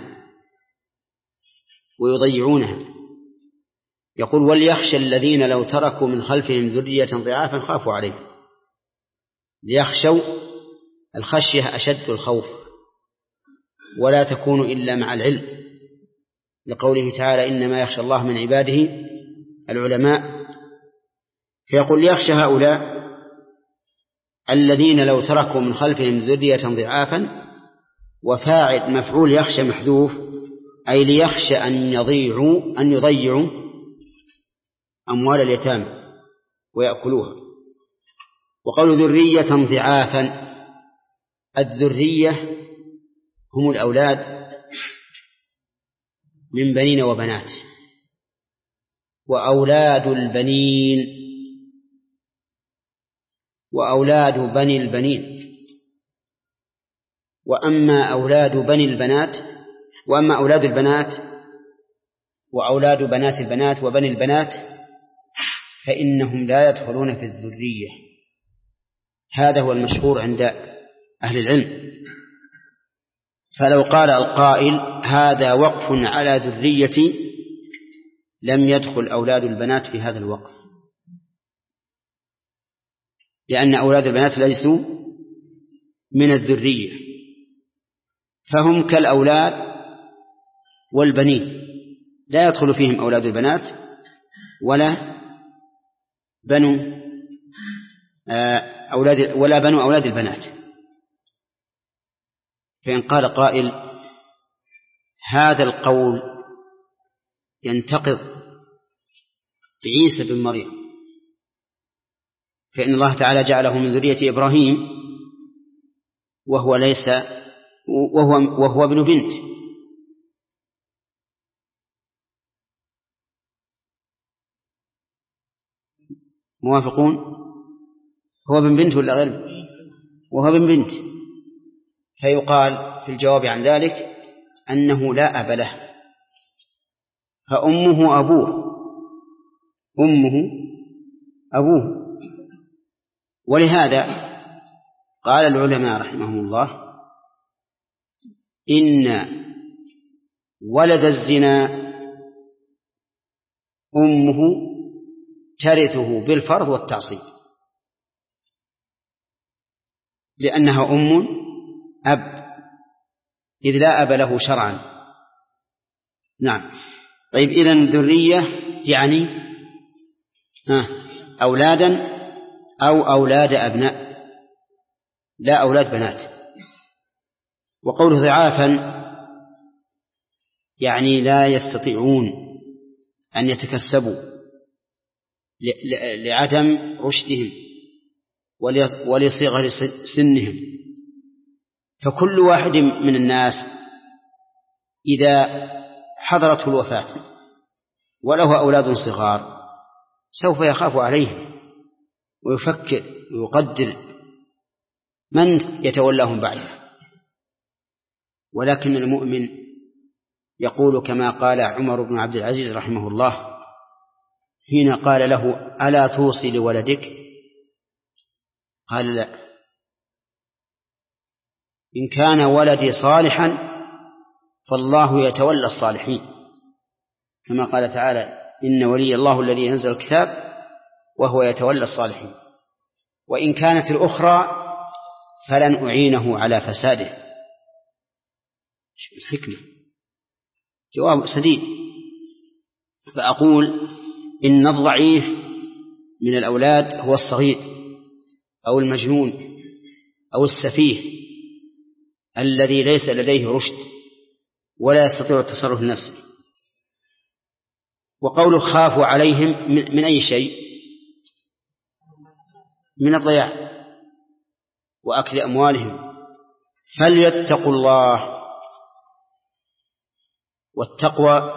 S2: ويضيعونها، يقول وليخشى الذين لو تركوا من خلفهم ذرية ضعافا خافوا عليهم. ليخشوا الخشية أشد الخوف، ولا تكون إلا مع العلم، لقوله تعالى إنما يخشى الله من عباده العلماء. فيقول يخشى هؤلاء الذين لو تركوا من خلفهم ذرية ضعافا، وفاعل مفعول يخشى محذوف، أي ليخشى أن يضيعوا أن يضيعوا أموال اليتامى ويأكلوها. وقالوا ذرية ضعافا، الذرية هم الأولاد من بنين وبنات، وأولاد البنين وأولاد بني البنين. وأما أولاد بني البنات وأما أولاد البنات وأولاد بنات البنات وبني البنات فإنهم لا يدخلون في الذرية. هذا هو المشهور عند أهل العلم. فلو قال القائل هذا وقف على ذريتي لم يدخل أولاد البنات في هذا الوقف، لأن أولاد البنات ليسوا من الذرية، فهم كالأولاد والبنين، لا يدخل فيهم أولاد البنات ولا بنو أولاد ولا بنو أولاد البنات. فإن قال قائل هذا القول ينتقض بعيسى بن مريم، فإن الله تعالى جعله من ذرية إبراهيم وهو ليس وهو وهو ابن بنت، موافقون؟ هو ابن بنت ولا غير؟ وهو ابن بنت. فيقال في الجواب عن ذلك أنه لا أب له، فأمه أبوه أمه أبوه. ولهذا قال العلماء رحمهم الله إن ولد الزنا أمه ترثه بالفرض والتعصيب، لأنها أم أب، إذ لا أب له شرعا. نعم. طيب إذن ذرية يعني أولادا أو أولاد أبناء، لا أولاد بنات. وقوله ضعافا يعني لا يستطيعون أن يتكسبوا لعدم رشدهم ولصغر سنهم. فكل واحد من الناس إذا حضرته الوفاة وله أولاد صغار سوف يخاف عليهم ويفكر ويقدر من يتولاهم بعده. ولكن المؤمن يقول كما قال عمر بن عبد العزيز رحمه الله حين قال له ألا توصي لولدك؟ قال لا، إن كان ولدي صالحا فالله يتولى الصالحين، كما قال تعالى إن ولي الله الذي ينزل الكتاب وهو يتولى الصالحين. وإن كانت الأخرى فلن أعينه على فساده. الحكمة جواب سديد. فأقول إن الضعيف من الأولاد هو الصغير أو المجنون أو السفيه الذي ليس لديه رشد ولا يستطيع التصرف لنفسه. وقوله خافوا عليهم من أي شيء؟ من الضياع وأكل أموالهم. فليتقوا الله. والتقوى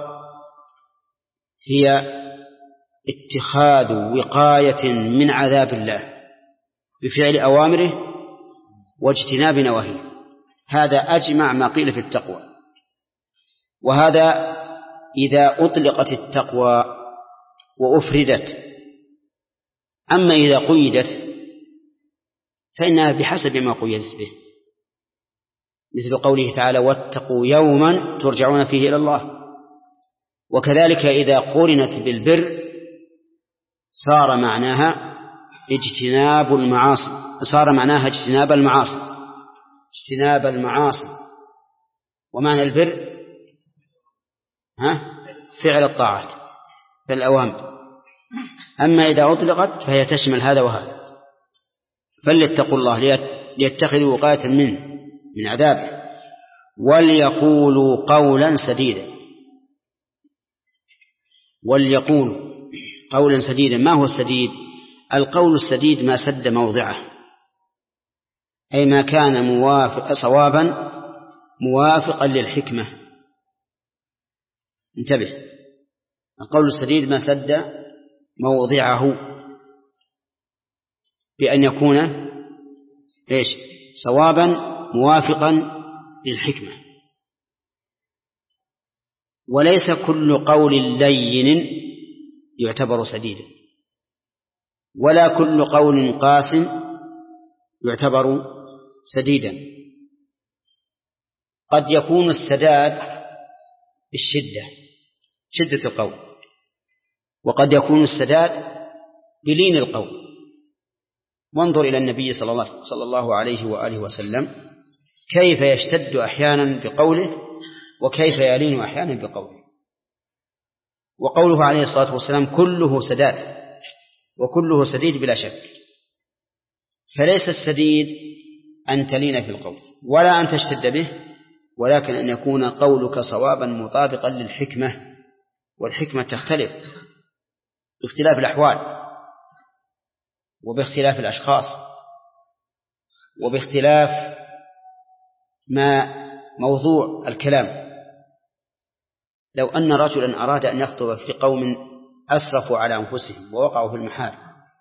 S2: هي اتخاذ وقاية من عذاب الله بفعل أوامره واجتناب نواهيه. هذا أجمع ما قيل في التقوى. وهذا إذا أطلقت التقوى وأفردت. أما إذا قيدت فإنها بحسب ما قيدت به، مثل قوله تعالى واتقوا يوما ترجعون فيه إلى الله. وكذلك إذا قرنت بالبر صار معناها اجتناب المعاصي، صار معناها اجتناب المعاصي اجتناب المعاصي ومعنى البر ها فعل الطاعات فالأوامر. أما إذا أطلقت فهي تشمل هذا وهذا. فليتقوا الله ليتخذوا وقاية منه من عذابه وليقولوا قولا سديدا. وليقولوا قولا سديدا. ما هو السديد؟ القول السديد ما سد موضعه، أي ما كان موافق صوابا موافقا للحكمة. انتبه، القول السديد ما سد موضعه بأن يكون إيش صوابا موافقا للحكمة. وليس كل قول لين يعتبر سديدا، ولا كل قول قاس يعتبر سديدا. قد يكون السداد بالشدة، شدة القول، وقد يكون السداد بلين القول. وانظر إلى النبي صلى الله, صلى الله عليه وآله وسلم كيف يشتد أحيانا بقوله وكيف يلين أحيانا بقوله. وقوله عليه الصلاة والسلام كله سداد وكله سديد بلا شك. فليس السديد أن تلين في القول ولا أن تشتد به، ولكن أن يكون قولك صوابا مطابقا للحكمة. والحكمة تختلف باختلاف الأحوال وباختلاف الأشخاص وباختلاف ما موضوع الكلام. لو أن رجلا أراد أن يخطب في قوم أسرفوا على أنفسهم ووقعوا في المحارم،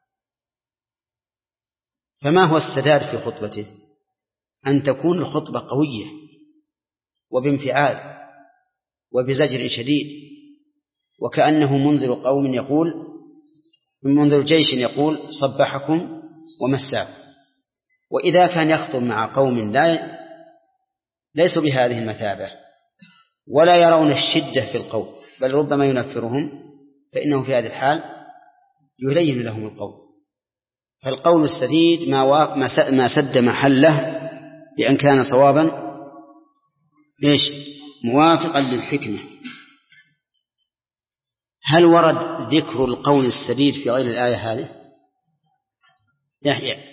S2: فما هو السداد في خطبته؟ أن تكون الخطبة قوية وبانفعال وبزجر شديد، وكأنه منذر قوم يقول منذر جيش يقول صبحكم ومساكم. وإذا كان يخطب مع قوم لا ليسوا بهذه المثابة ولا يرون الشدة في القول بل ربما ينفرهم، فإنه في هذه الحال يلين لهم القول. فالقول السديد ما سد محله بأن كان صوابا إيش موافقا للحكمة. هل ورد ذكر القول السديد في غير الآية هذه؟ يحيى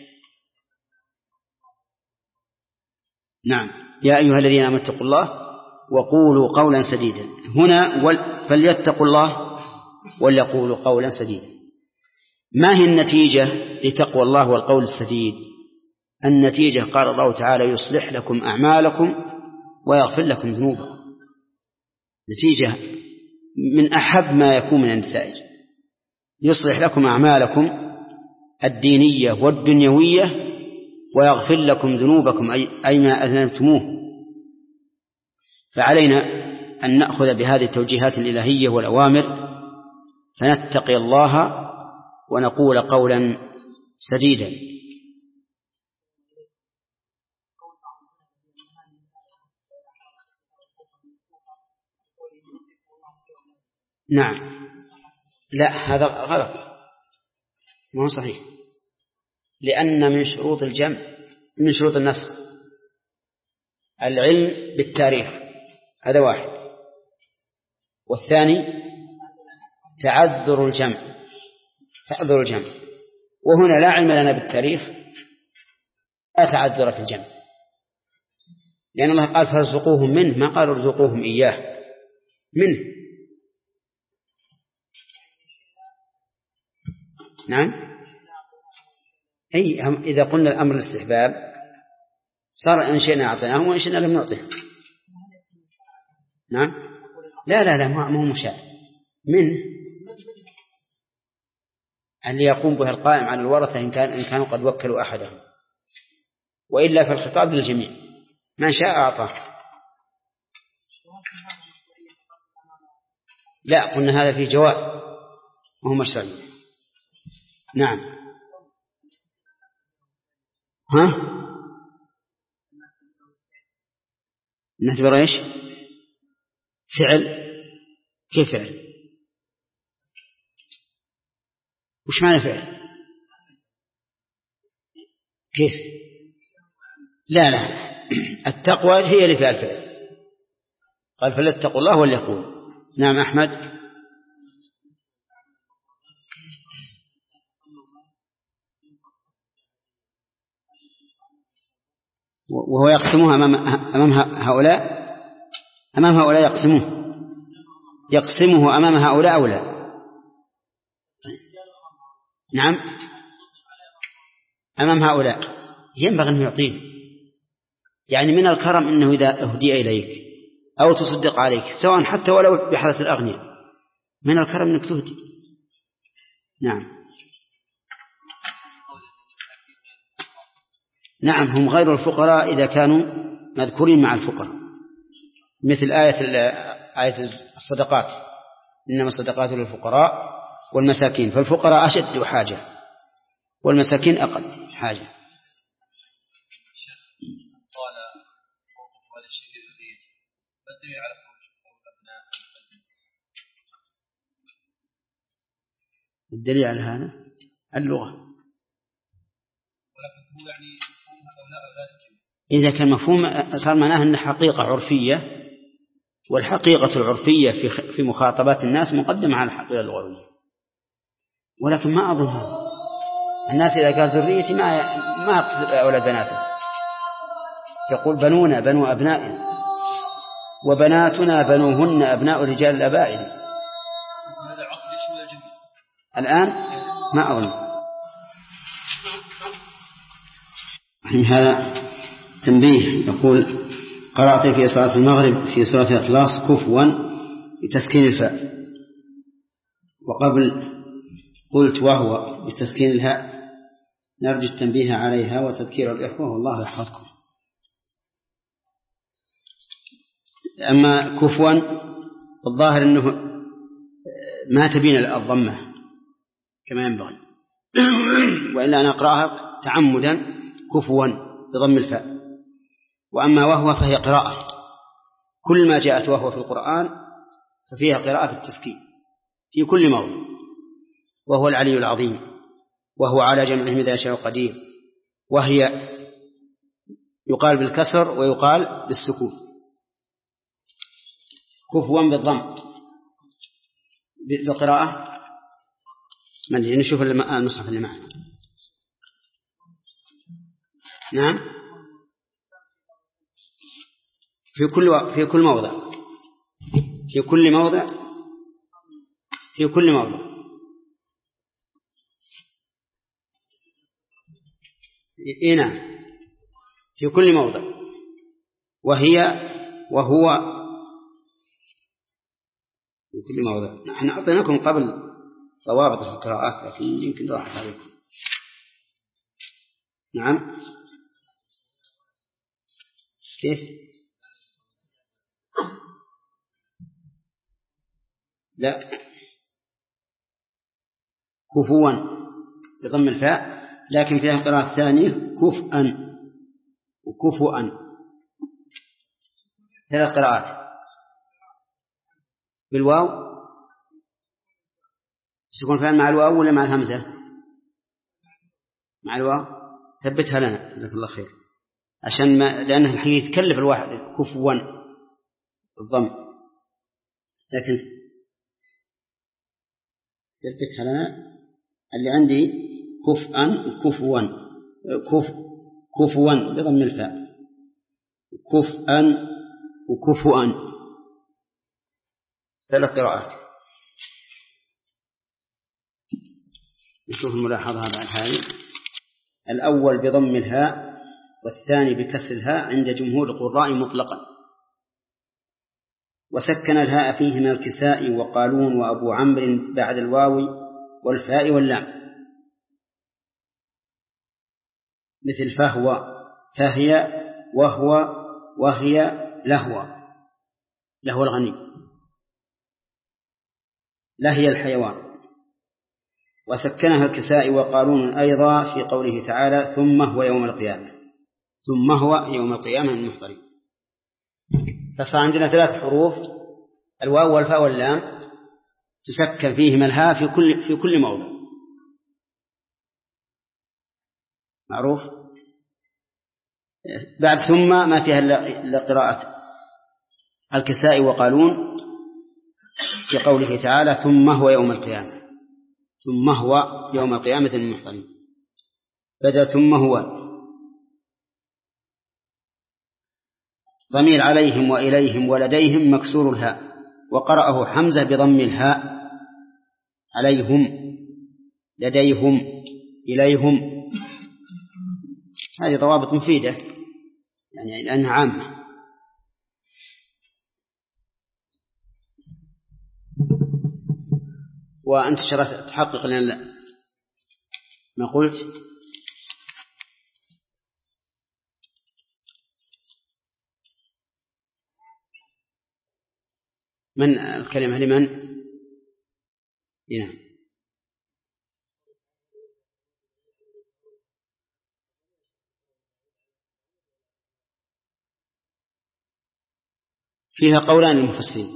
S2: نعم. يا أيها الذين آمنوا اتقوا الله وقولوا قولا سديدا. هنا فليتقوا الله وليقولوا قولا سديدا. ما هي النتيجة لتقوى الله والقول السديد؟ النتيجة قال الله تعالى يصلح لكم أعمالكم ويغفر لكم ذنوبكم. نتيجة من أحب ما يكون من النتائج. يصلح لكم أعمالكم الدينية والدنيوية ويغفر لكم ذنوبكم أي ما أذنبتموه. فعلينا أن نأخذ بهذه التوجيهات الإلهية والأوامر فنتقي الله ونقول قولا سديدا. نعم. لا هذا غلط ما هو صحيح، لأن من شروط الجمع من شروط النسخ العلم بالتاريخ، هذا واحد، والثاني تعذر الجمع تعذر الجمع وهنا لا علم لنا بالتاريخ لا تعذر في الجمع، لأن الله قال فارزقوهم منه ما قال ارزقوهم إياه منه. نعم. أي إذا قلنا الأمر الاستحباب صار إن شئنا أعطيناهم وإن شئنا لم نعطيه. نعم. لا لا لا ما هو مشاء منه اللي يقوم بها القائم على الورثة إن كان إن كانوا قد وكلوا أحدهم، وإلا فالخطاب للجميع من شاء أعطاه. لا قلنا هذا فيه جواز وهو مشروع. نعم. ها نعتبر ايش فعل؟ كيف فعل؟ وش معنى فعل؟ كيف؟ لا لا التقوى هي اللي فيها الفعل قال فليتقوا الله وليقول. نعم أحمد. وهو يقسمها أمام أمام هؤلاء أمام هؤلاء يقسموه يقسمه أمام هؤلاء أو لا؟ نعم أمام هؤلاء ينبغي أن يعطيه، يعني من الكرم أنه إذا أهدي إليك أو تصدق عليك سواء حتى ولو بحالة الأغنياء من الكرم أنك تهدي. نعم نعم هم غير الفقراء إذا كانوا مذكورين مع الفقراء، مثل آية آية الصدقات إنما الصدقات للفقراء والمساكين، فالفقراء أشد حاجة والمساكين أقل حاجة. الدليل على هذا اللغة، إذا كان مفهوم صار معناه أن حقيقة عرفية، والحقيقة العرفية في في مخاطبات الناس مقدمة على الحقيقة اللغوية. ولكن ما أظن الناس إذا قال ذريتي ما ما يقصد أولاد بناته، يقول بنونا بنو أبنائنا وبناتنا بنوهن أبناء رجال الأبائل. الآن ما أظن. هذا تنبيه. يقول قرأت في صلاة المغرب في سورة الإخلاص كفوا بتسكين الفاء، وقبل قلت وهو بتسكين الهاء، نرجو التنبيه عليها وتذكير الإخوة والله يحفظكم. أما كفوا الظاهر أنه ما تبين الضمة كما ينبغي، وإلا أن أقرأها تعمدا كفوا بضم الفاء. وأما وهو فهي قراءة، كل ما جاءت وهو في القرآن ففيها قراءة بالتسكين في كل موضع. وهو العلي العظيم، وهو على جمعهم إذا شاء قدير، وهي يقال بالكسر ويقال بالسكون. كفوا بالضم بالقراءة من نشوف المصحف اللي معنا. نعم في كل في كل موضع في كل موضع في كل موضع إيه نعم في كل موضع. وهي وهو في كل موضع. نحن أعطيناكم قبل ضوابط في القراءات لكن يمكن راحت عليكم. نعم كيف؟ لا كفوا بضم الفاء، لكن فيها قراءة ثانية كفءا وكفوا، ثلاث قراءات بالواو. سيكون فعل مع الواو ولا مع الهمزة؟ مع الواو. ثبتها لنا جزاك الله خير، عشان ما لأنه الحقيقة يتكلف الواحد كفوا الضم، لكن ثبتها لنا اللي عندي كفءا كفوا كف كفوا بضم الفاء كفءا وكفوا، ثلاث قراءات. نشوف الملاحظة بعد هذه. الأول بضم الهاء والثاني بكسر الهاء عند جمهور القراء مطلقا، وسكن الهاء فيهما الكسائي وقالون وأبو عمرو بعد الواو والفاء واللام، مثل فهو فهي وهو وهي لهو لهو الغني لهي الحيوان. وسكنها الكسائي وقالون أيضا في قوله تعالى ثم هو يوم القيامة ثم هو يوم القيامة من المحضرين. فصار عندنا ثلاث حروف الواو والفاء واللام تسكن فيهما الهاء في كل في كل موضع معروف. بعد ثم ما فيها إلا قراءة الكسائي وقالون في قوله تعالى ثم هو يوم القيامة، ثم هو يوم القيامة المحضرين، بدأ ثم هو. ضمير عليهم وإليهم ولديهم مكسور الهاء، وقرأه حمزة بضم الهاء، عليهم لديهم إليهم. هذه ضوابط مفيدة يعني لأنها عامة. وأنت شرط تحقق لنا ما قلت. من الكلمة لمن؟ نعم. فيها قولان للمفسرين،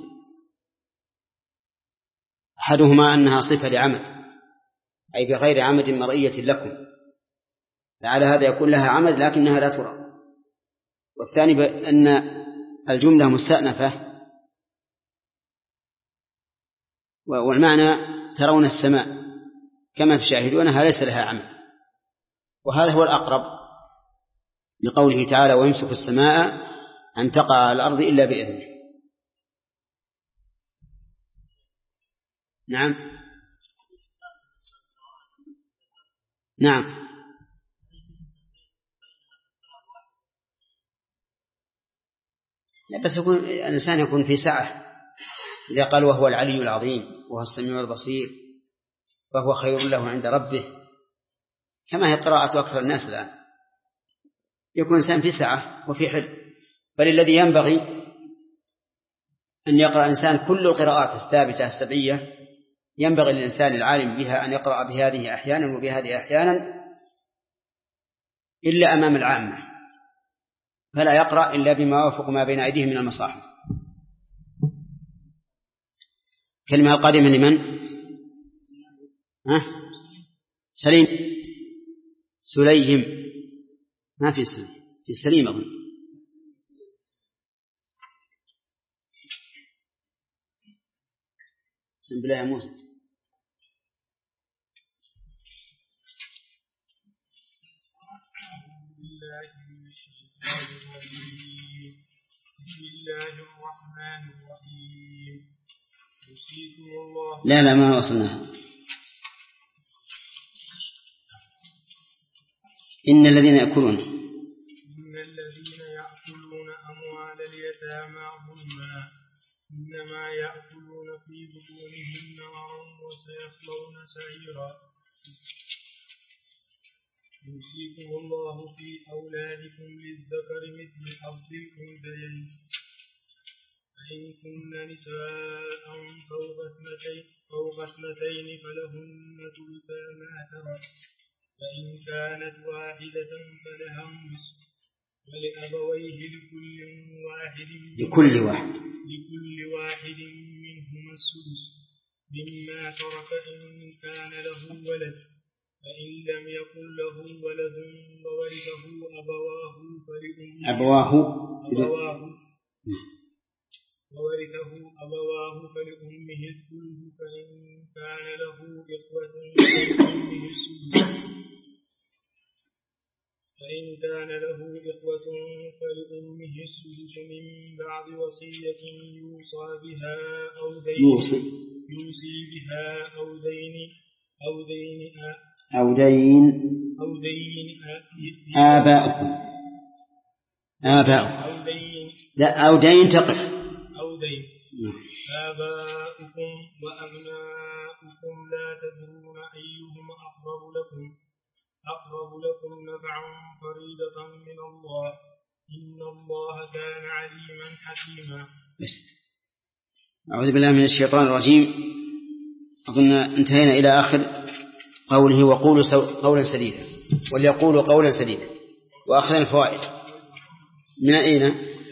S2: أحدهما أنها صفة لعمد، أي بغير عمد مرئية لكم، فعلى هذا يكون لها عمد لكنها لا ترى. والثاني بأن الجملة مستأنفة، والمعنى ترون السماء كما تشاهدونها ليس لها عمد، وهذا هو الأقرب لقوله تعالى ويمسك السماء أن تقع على الأرض إلا بإذنه. نعم نعم لا بس يكون الإنسان يكون في سعة، إذا قال وهو العلي العظيم وهو السميع البصير فهو خير له عند ربه، كما هي قراءة أكثر الناس الآن، يكون الإنسان في سعة وفي حل. بل الذي ينبغي أن يقرأ الإنسان كل القراءات الثابتة السبعية، ينبغي للإنسان العالم بها أن يقرأ بهذه أحيانا وبهذه أحيانا، إلا أمام العامة، فلا يقرأ إلا بما وافق ما بين أيديهم من المصاحف. كلمة القادمة لمن؟ ها؟ سليم سليم ما في سليم، في سليم أظن. بسم الله يا موسى.
S3: بسم الله الرحمن الرحيم.
S2: لا لا ما وصلنا. إن الذين يأكلون
S3: إن الذين يأكلون أموال اليتامى ظلما إنما يأكلون في بطونهم نارا وسيصلون سعيرا. يوصيكم الله في أولادكم للذكر مثل حظ الأنثيين، فإن كن نساء فوق اثنتين فلهن ثلثا ما ترك، فإن كانت واحدة فلها النصف، ولأبويه لكل واحد
S2: لكل واحد
S3: لكل واحد منهما السدس مما ترك إن كان له ولد، فإن لم يكن له ولد وورثه أبواه فلأمه
S2: أبواه
S3: أبواه وورثه أبواه فلأمه الثلث، فإن كان له إخوة فلأمه السدس فإن كان له إخوة فلأمه السدس من بعد وصية يوصى بها أو دين
S2: يوصي
S3: يوصي بها أو دين أو دين
S2: أو دين
S3: أو دين
S2: آباؤكم آباؤكم
S3: أو دين
S2: لا أو دين تقف
S3: أو دين آباؤكم وأبناؤكم لا تدرون أيهم أقرب لكم أقرب لكم نفعا فريضة من الله إن الله كان عليما حكيما.
S2: أعوذ بالله من الشيطان الرجيم. أظن انتهينا إلى آخر قوله وقولوا قولا سديدا، وليقولوا قولا سديدا، وأخذنا الفوائد من أين؟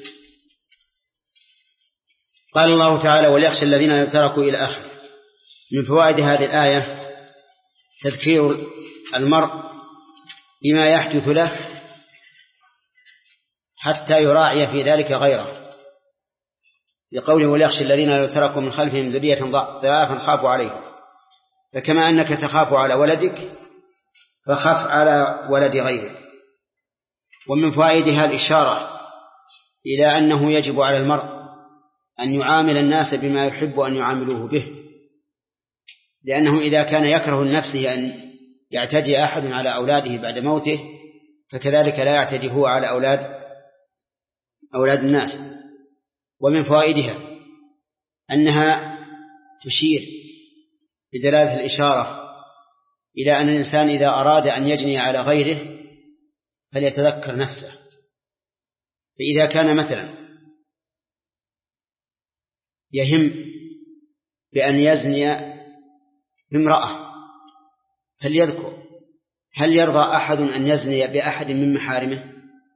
S2: قال الله تعالى وليخشى الذين يتركوا إلى آخر. من فوائد هذه الآية تذكير المرء بما يحدث له حتى يراعي في ذلك غيره، لقوله وليخشى الذين لو تركوا من خلفهم ذرية ضعافا خافوا عليهم. فكما أنك تخاف على ولدك فخاف على ولد غيرك. ومن فوائدها الإشارة إلى أنه يجب على المرء أن يعامل الناس بما يحب أن يعاملوه به، لأنه إذا كان يكره لنفسه أن يعتدي أحد على أولاده بعد موته فكذلك لا يعتدي هو على أولاد أولاد الناس. ومن فوائدها أنها تشير بدلالة الإشارة إلى أن الإنسان إذا أراد أن يجني على غيره فليتذكر نفسه. فإذا كان مثلا يهم بأن يزني بامرأة فليذكر هل يرضى أحد أن يزني بأحد من محارمه؟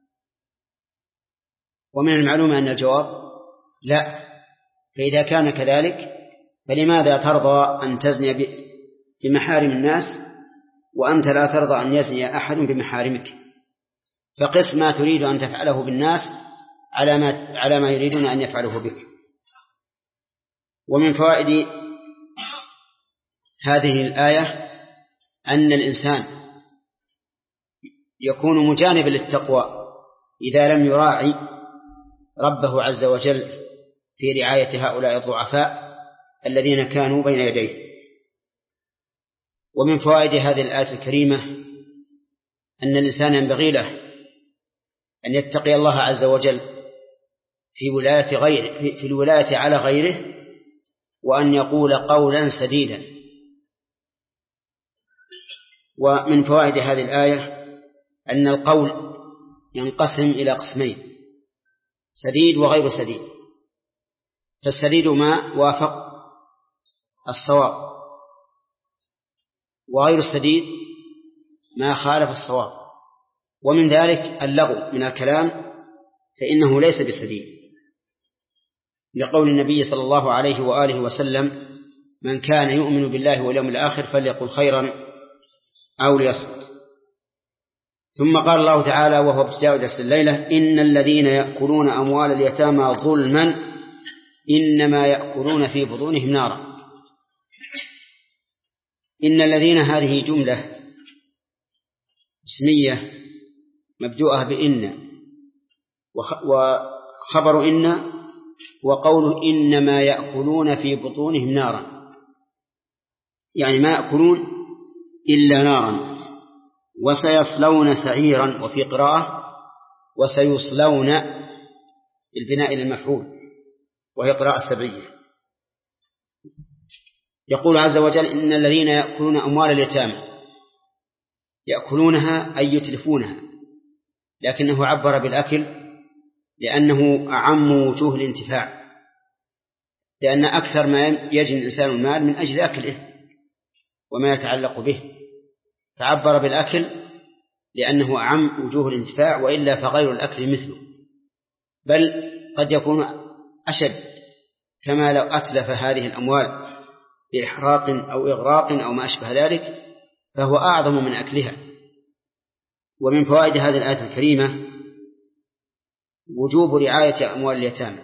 S2: ومن المعلوم أن الجواب لا. فإذا كان كذلك فلماذا ترضى أن تزني بمحارم الناس وأنت لا ترضى أن يزني أحد بمحارمك؟ فقس ما تريد أن تفعله بالناس على ما, على ما يريدون أن يفعله بك. ومن فوائد هذه الآية أن الإنسان يكون مجانبا للتقوى إذا لم يراعي ربه عز وجل في رعاية هؤلاء الضعفاء الذين كانوا بين يديه. ومن فوائد هذه الآية الكريمة أن الإنسان ينبغي له أن يتقي الله عز وجل في ولاية غيره في الولاية على غيره، وأن يقول قولا سديدا. ومن فوائد هذه الآية أن القول ينقسم إلى قسمين: سديد وغير سديد. فالسديد ما وافق الصواب، وغير السديد ما خالف الصواب. ومن ذلك اللغو من الكلام فإنه ليس بسديد، لقول النبي صلى الله عليه وآله وسلم: من كان يؤمن بالله واليوم الآخر فليقل خيرا أو ليصمت. ثم قال الله تعالى وهو ابتداء درس الليلة: إن الذين يأكلون أموال اليتامى ظلما إنما يأكلون في بطونهم نارا. إن الذين هذه جملة اسمية مبدوءة بإن، وخبر إن وقوله إنما يأكلون في بطونهم نارا، يعني ما يأكلون إلا نارا. وسيصلون سعيرا، وفي قراءة وسيصلون البناء للمفعول، وهي قراءة سبعية. يقول عز وجل: إن الذين يأكلون أموال اليتامى، يأكلونها أي يتلفونها، لكنه عبر بالأكل لأنه أعم وجوه الانتفاع، لأن أكثر ما يجني الإنسان المال من أجل أكله وما يتعلق به، فعبر بالأكل لأنه أعم وجوه الانتفاع، وإلا فغير الأكل مثله، بل قد يكون أشد، كما لو أتلف هذه الأموال بإحراق أو إغراق أو ما أشبه ذلك فهو أعظم من أكلها. ومن فوائد هذه الآية الكريمة وجوب رعاية أموال اليتامى،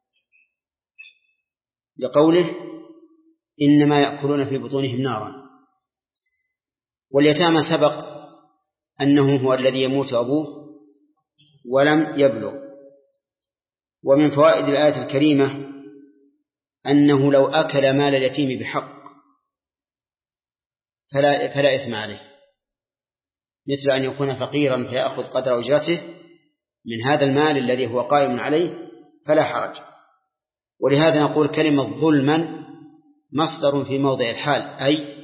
S2: لقوله إنما يأكلون في بطونهم نارا. واليتامى سبق أنه هو الذي يموت أبوه ولم يبلغ. ومن فوائد الآية الكريمة أنه لو أكل مال اليتيم بحق فلا, فلا إثم عليه، مثل أن يكون فقيرا فيأخذ قدر أجرته من هذا المال الذي هو قائم عليه فلا حرج. ولهذا نقول كلمة ظلما مصدر في موضع الحال، أي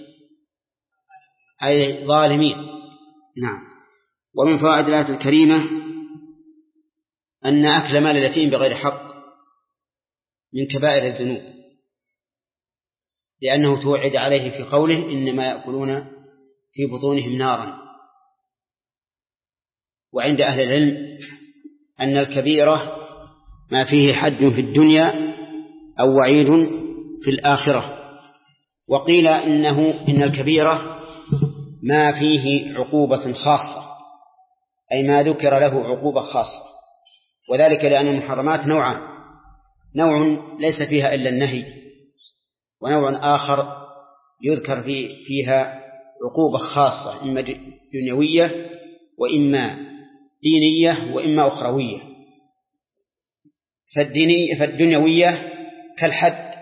S2: أي ظالمين. نعم. ومن فوائد الآية الكريمة أن أكل مال اليتيم بغير حق من كبائر الذنوب، لأنه توعد عليه في قوله إنما يأكلون في بطونهم نارا. وعند أهل العلم أن الكبيرة ما فيه حد في الدنيا أو وعيد في الآخرة. وقيل إنه إن الكبيرة ما فيه عقوبة خاصة، أي ما ذكر له عقوبة خاصة، وذلك لأن المحرمات نوعان: نوع ليس فيها إلا النهي، ونوع آخر يذكر في فيها عقوبة خاصة إما دنيوية وإما دينية وإما أخروية. فالدينية فالدنيوية كالحد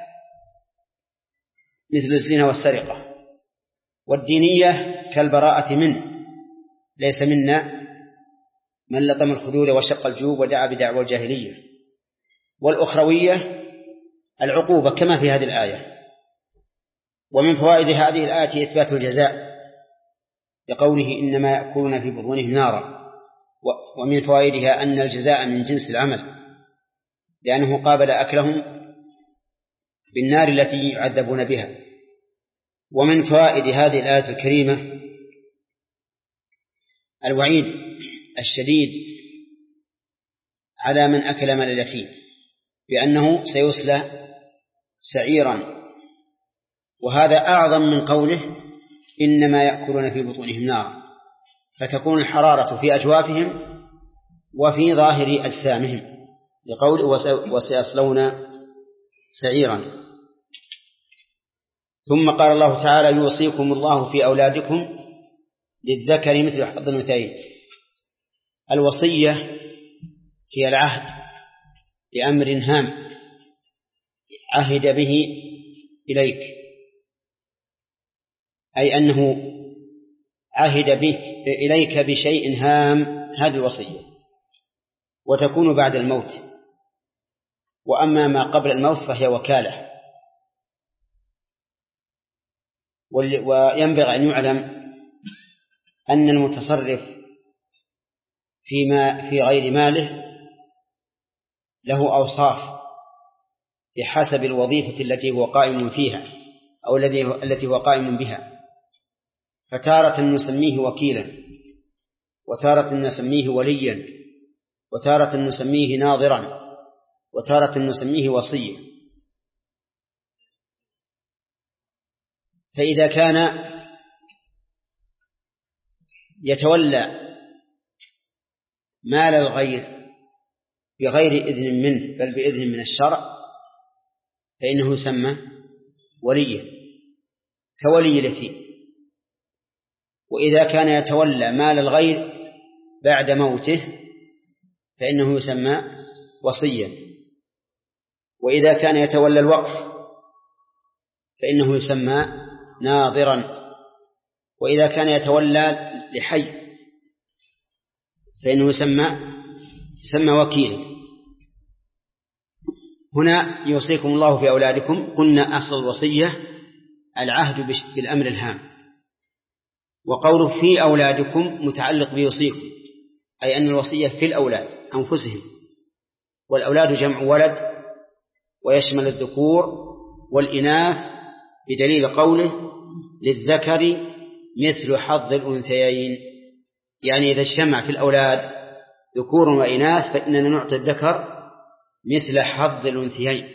S2: مثل الزنا والسرقة، والدينية كالبراءة منه، ليس منا من لطم الخدود وشق الجيوب ودعا بدعوى الجاهلية. والأخروية العقوبة كما في هذه الآية. ومن فوائد هذه الآية إثبات الجزاء لقوله إنما يأكلون في بطونهم نارا، ومن فوائدها أن الجزاء من جنس العمل، لأنه قابل أكلهم بالنار التي يعذبون بها. ومن فوائد هذه الآية الكريمة الوعيد الشديد على من أكل مال اليتيم بأنه سيصلى سعيرا، وهذا أعظم من قوله إنما يأكلون في بطونهم نارا، فتكون الحرارة في أجوافهم وفي ظاهر أجسامهم لقول وسيصلون سعيرا. ثم قال الله تعالى يوصيكم الله في أولادكم للذكر مثل حظ الأنثيين. الوصية هي العهد بأمر هام عهد به إليك، أي أنه عهد به إليك بشيء هام، هذه الوصية، وتكون بعد الموت. وأما ما قبل الموت فهي وكالة. وينبغي أن يعلم أن المتصرف فيما في غير ماله له أوصاف بحسب الوظيفة التي هو قائم فيها أو التي هو قائم بها، فتارة نسميه وكيلا، وتارة نسميه وليا، وتارة نسميه ناظرا، وتارة نسميه وصيا. فإذا كان يتولى مال الغير بغير إذن منه بل بإذن من الشرع فإنه يسمى وليا كولي اليتيم. وإذا كان يتولى مال الغير بعد موته فإنه يسمى وصيا. وإذا كان يتولى الوقف فإنه يسمى ناظرا. وإذا كان يتولى لحي فإنه يسمى يسمى وكيلا. هنا يوصيكم الله في أولادكم، قلنا أصل الوصية العهد بالأمر الهام، وقوله في أولادكم متعلق بيوصيكم، أي أن الوصية في الأولاد أنفسهم، والأولاد جمع ولد ويشمل الذكور والإناث بدليل قوله للذكر مثل حظ الأنثيين، يعني إذا اجتمع في الأولاد ذكور وإناث فإننا نعطي الذكر مثل حظ الأنثيين.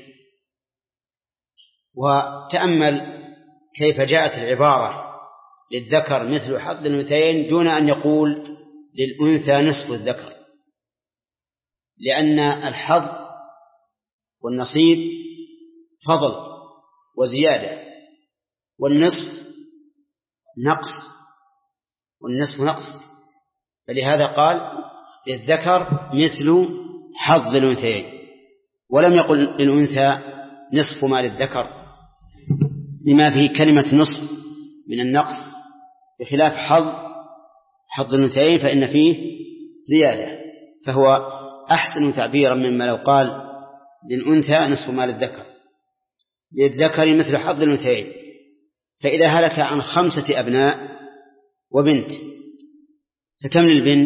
S2: وتأمل كيف جاءت العبارة للذكر مثل حظ الأنثيين دون أن يقول للأنثى نصف الذكر، لأن الحظ والنصيب فضل وزيادة، والنصف نقص والنصف نقص، فلهذا قال للذكر مثل حظ الأنثيين، ولم يقل للأنثى نصف ما للذكر، لما فيه كلمة نصف من النقص، بخلاف حظ حظ الأنثيين فإن فيه زيادة، فهو أحسن تعبيرا مما لو قال للأنثى نصف ما للذكر. للذكر مثل حظ الأنثيين. فإذا هلك عن خمسة أبناء وبنت فكم للبنت؟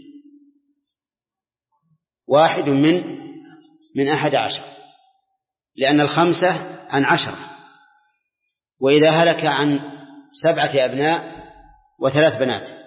S2: واحد من من أحد عشر، لأن الخمسة عن عشرة. وإذا هلك عن سبعة أبناء وثلاث بنات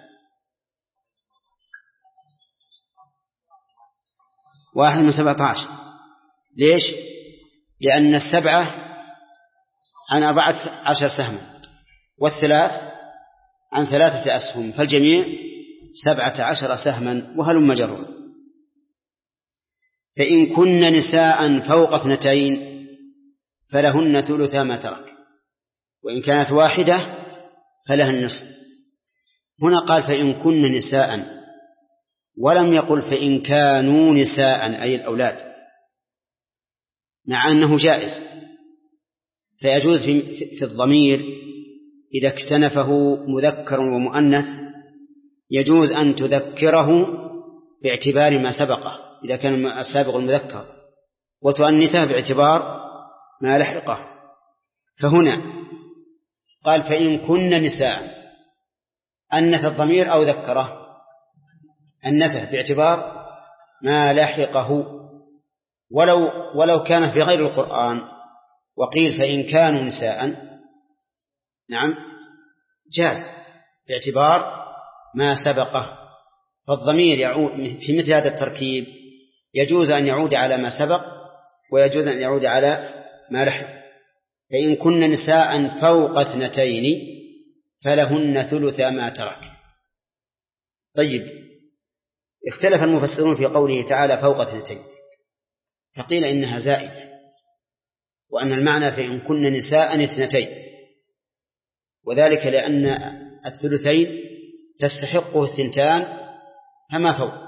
S2: واحد من سبعة عشر. ليش؟ لأن السبعة عن أربعة عشر سهما والثلاث عن ثلاثة أسهم، فالجميع سبعة عشر سهما وهلم جرا. فإن كن نساء فوق اثنتين فلهن ثلث ما ترك، وإن كانت واحدة فلها النصف. هنا قال فإن كن نساء، ولم يقل فإن كانوا نساء أي الأولاد، مع أنه جائز، فيجوز في الضمير إذا اكتنفه مذكر ومؤنث يجوز أن تذكره باعتبار ما سبقه إذا كان السابق المذكر، وتؤنثه باعتبار ما لحقه. فهنا قال فإن كن نساء، أنث الضمير أو ذكره؟ أنثه باعتبار ما لحقه. ولو ولو كان في غير القرآن وقيل فإن كانوا نساء، نعم جاز باعتبار ما سبقه. فالضمير يعود في مثل هذا التركيب يجوز أن يعود على ما سبق ويجوز أن يعود على ما لحق. فإن كن نساء فوق اثنتين فلهن ثلث ما ترك. طيب، اختلف المفسرون في قوله تعالى فوق اثنتين، فقيل إنها زائدة، وأن المعنى فإن كن نساء اثنتين، وذلك لأن الثلثين تستحقه الثنتان فما فوق.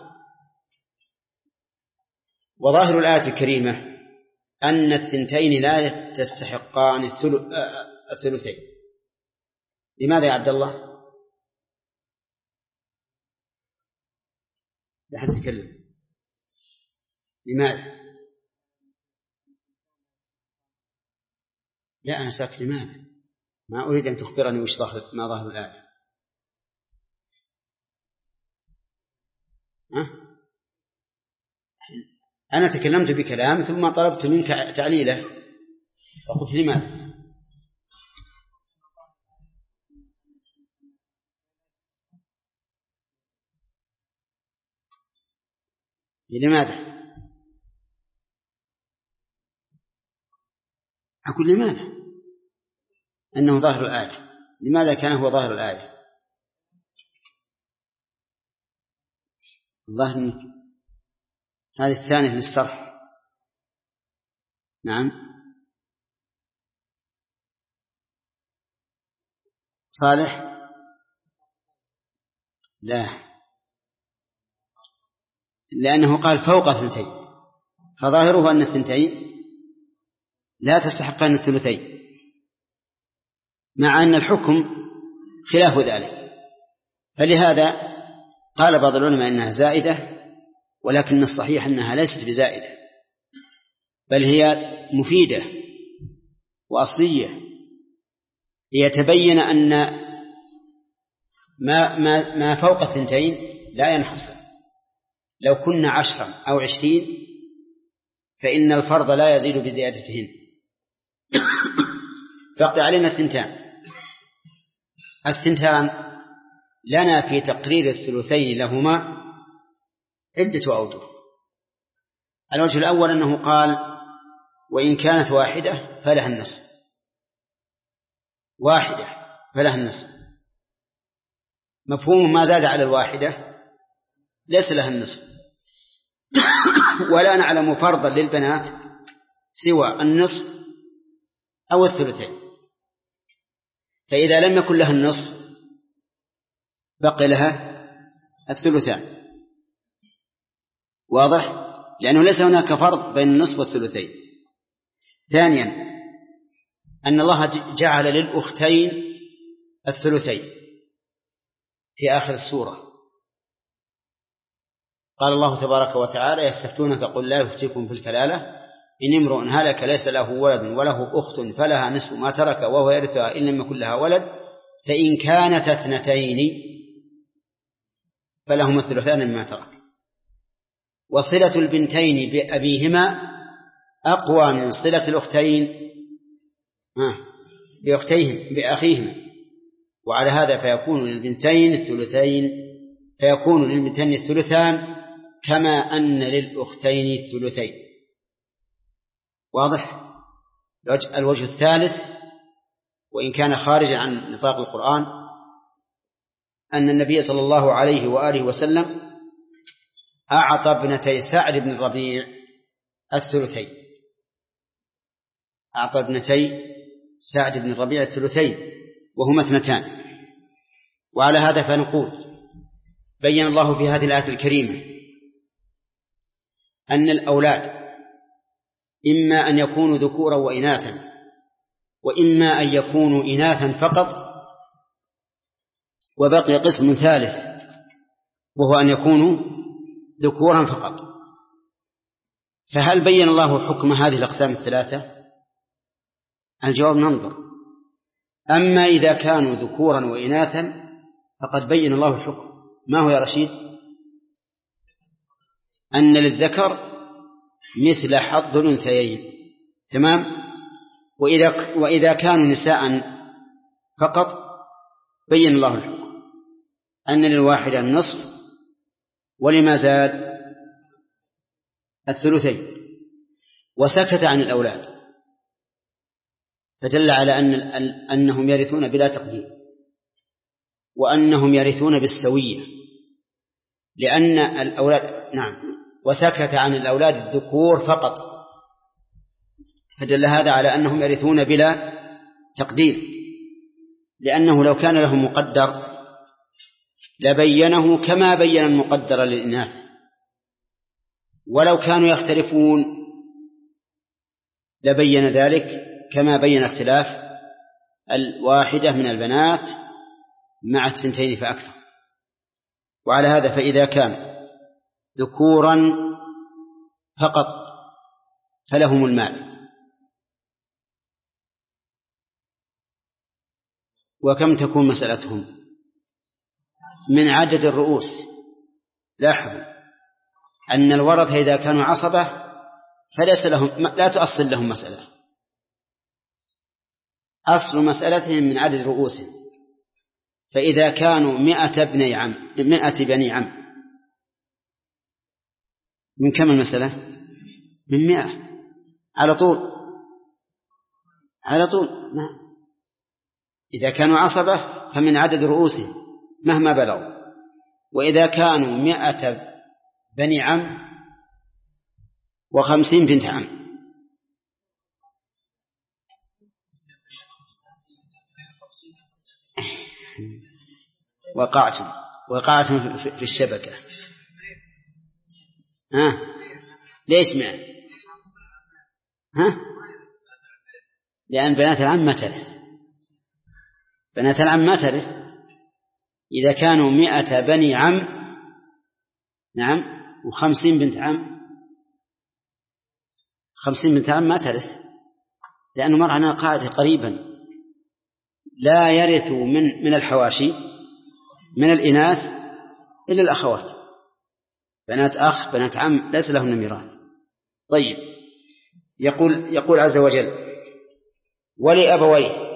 S2: وظاهر الآية الكريمة أن الثنتين لا تستحقان الثلثين. لماذا يا عبد الله؟ لا حد يتكلم. لماذا؟ لا أنا ساكت. لماذا؟ ما أريد أن تخبرني وش ظاهر ما ظاهر الآية. ها؟ أنا تكلمت بكلام ثم طلبت منك تعليله فقلت لماذا؟ لماذا؟ أقول لماذا؟ أنه ظاهر الآية. لماذا كان هو ظاهر الآية؟ الظاهر منك هذه الثانية للصرف. نعم صالح. لا، لأنه قال فوق الثنتين، فظاهره أن الثنتين لا تستحقان الثلثين، مع أن الحكم خلاف ذلك. فلهذا قال بعض العلماء إنها زائدة، ولكن الصحيح أنها ليست بزائدة، بل هي مفيدة وأصلية، ليتبين أن ما, ما, ما فوق الثنتين لا ينحصر. لو كنا عشرا أو عشرين فإن الفرض لا يزيد بزيادتهن. فقد علينا الثنتان. الثنتان لنا في تقرير الثلثين لهما عدة أوجه. الوجه الأول أنه قال وإن كانت واحدة فلها النصف، واحدة فلها النصف، مفهوم ما زاد على الواحدة ليس لها النصف. ولا نعلم فرضا للبنات سوى النصف أو الثلثين، فإذا لم يكن لها النصف بقي لها الثلثان. واضح؟ لأنه ليس هناك فرق بين النصف والثلثين. ثانيا أن الله جعل للأختين الثلثين في آخر السورة. قال الله تبارك وتعالى يستفتونك قل لا يفتيكم في الكلالة إن امرؤ هلك ليس له ولد وله أخت فلها نصف ما ترك وهو يرثها إن لم يكن لها ولد فإن كانت اثنتين فلهما الثلثان مما ترك. وصلة البنتين بأبيهما أقوى من صلة الأختين بأختيهم بأخيهما، وعلى هذا فيكون للبنتين الثلثين فيكون للبنتين الثلثان كما أن للأختين الثلثين. واضح؟ الوجه الثالث وإن كان خارجا عن نطاق القرآن أن النبي صلى الله عليه وآله وسلم أعطى ابنتي سعد بن الربيع الثلثين، أعطى ابنتي سعد بن الربيع الثلثين وهما اثنتان. وعلى هذا فنقول بين الله في هذه الآية الكريمة أن الأولاد إما أن يكونوا ذكورا وإناثا، وإما أن يكونوا إناثا فقط، وبقي قسم ثالث وهو أن يكونوا ذكورا فقط. فهل بين الله حكم هذه الأقسام الثلاثة؟ الجواب ننظر. أما إذا كانوا ذكورا وإناثا فقد بين الله الحكم. ما هو يا رشيد؟ أن للذكر مثل حظ الأنثيين، تمام. وإذا, وإذا كانوا نساء فقط بين الله الحكم أن للواحدة النصف ولما زاد الثلثين، وسكت عن الأولاد، فدل على أن أنهم يرثون بلا تقدير، وأنهم يرثون بالسوية، لأن الأولاد نعم وسكت عن الأولاد الذكور فقط، فدل هذا على أنهم يرثون بلا تقدير، لأنه لو كان لهم مقدر لبينه كما بين المقدر للإناث، ولو كانوا يختلفون لبين ذلك كما بين اختلاف الواحدة من البنات مع الثنتين فأكثر. وعلى هذا فإذا كان ذكورا فقط فلهم المال. وكم تكون مسألتهم؟ من عدد الرؤوس. لاحظوا أن الورثة إذا كانوا عصبة فليس لهم، لا تؤصل لهم مسألة، أصل مسألتهم من عدد رؤوسهم. فإذا كانوا مئة بني عم مئة بني عم من كم المسألة؟ من مئة على طول على طول نعم. إذا كانوا عصبة فمن عدد رؤوسهم مهما بلغوا. وإذا كانوا مئة بني عم وخمسين بنت عم وقعتم وقعتم في الشبكة. ها ليش مئة؟ ها لأن بنات العم ما ترث، بنات العم ما ترث. إذا كانوا مئة بني عم نعم وخمسين بنت عم، خمسين بنت عم ما ترث، لأنه مر عنا قاعدة قريبا لا يرث من من الحواشي من الإناث إلا الأخوات، بنات أخ بنات عم ليس لهن ميراث. طيب يقول يقول عز وجل ولأبويه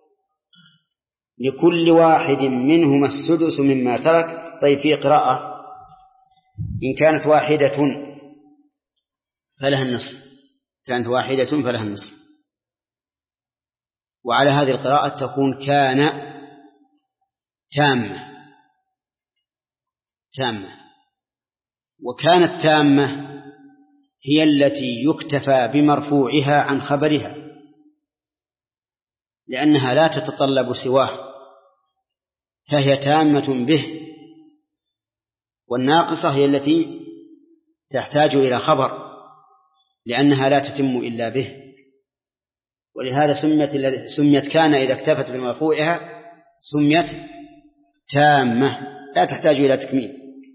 S2: لكل واحد منهما السدس مما ترك. طيب في قراءة إن كانت واحدة فلها النصف، كانت واحدة فلها النصف. وعلى هذه القراءة تكون كان تامة تامة وكانت تامة هي التي يكتفى بمرفوعها عن خبرها، لأنها لا تتطلب سواه فهي تامة به، والناقصة هي التي تحتاج إلى خبر لأنها لا تتم إلا به. ولهذا سميت سميت كان إذا اكتفت بمرفوعها سميت تامة لا تحتاج إلى تكميل.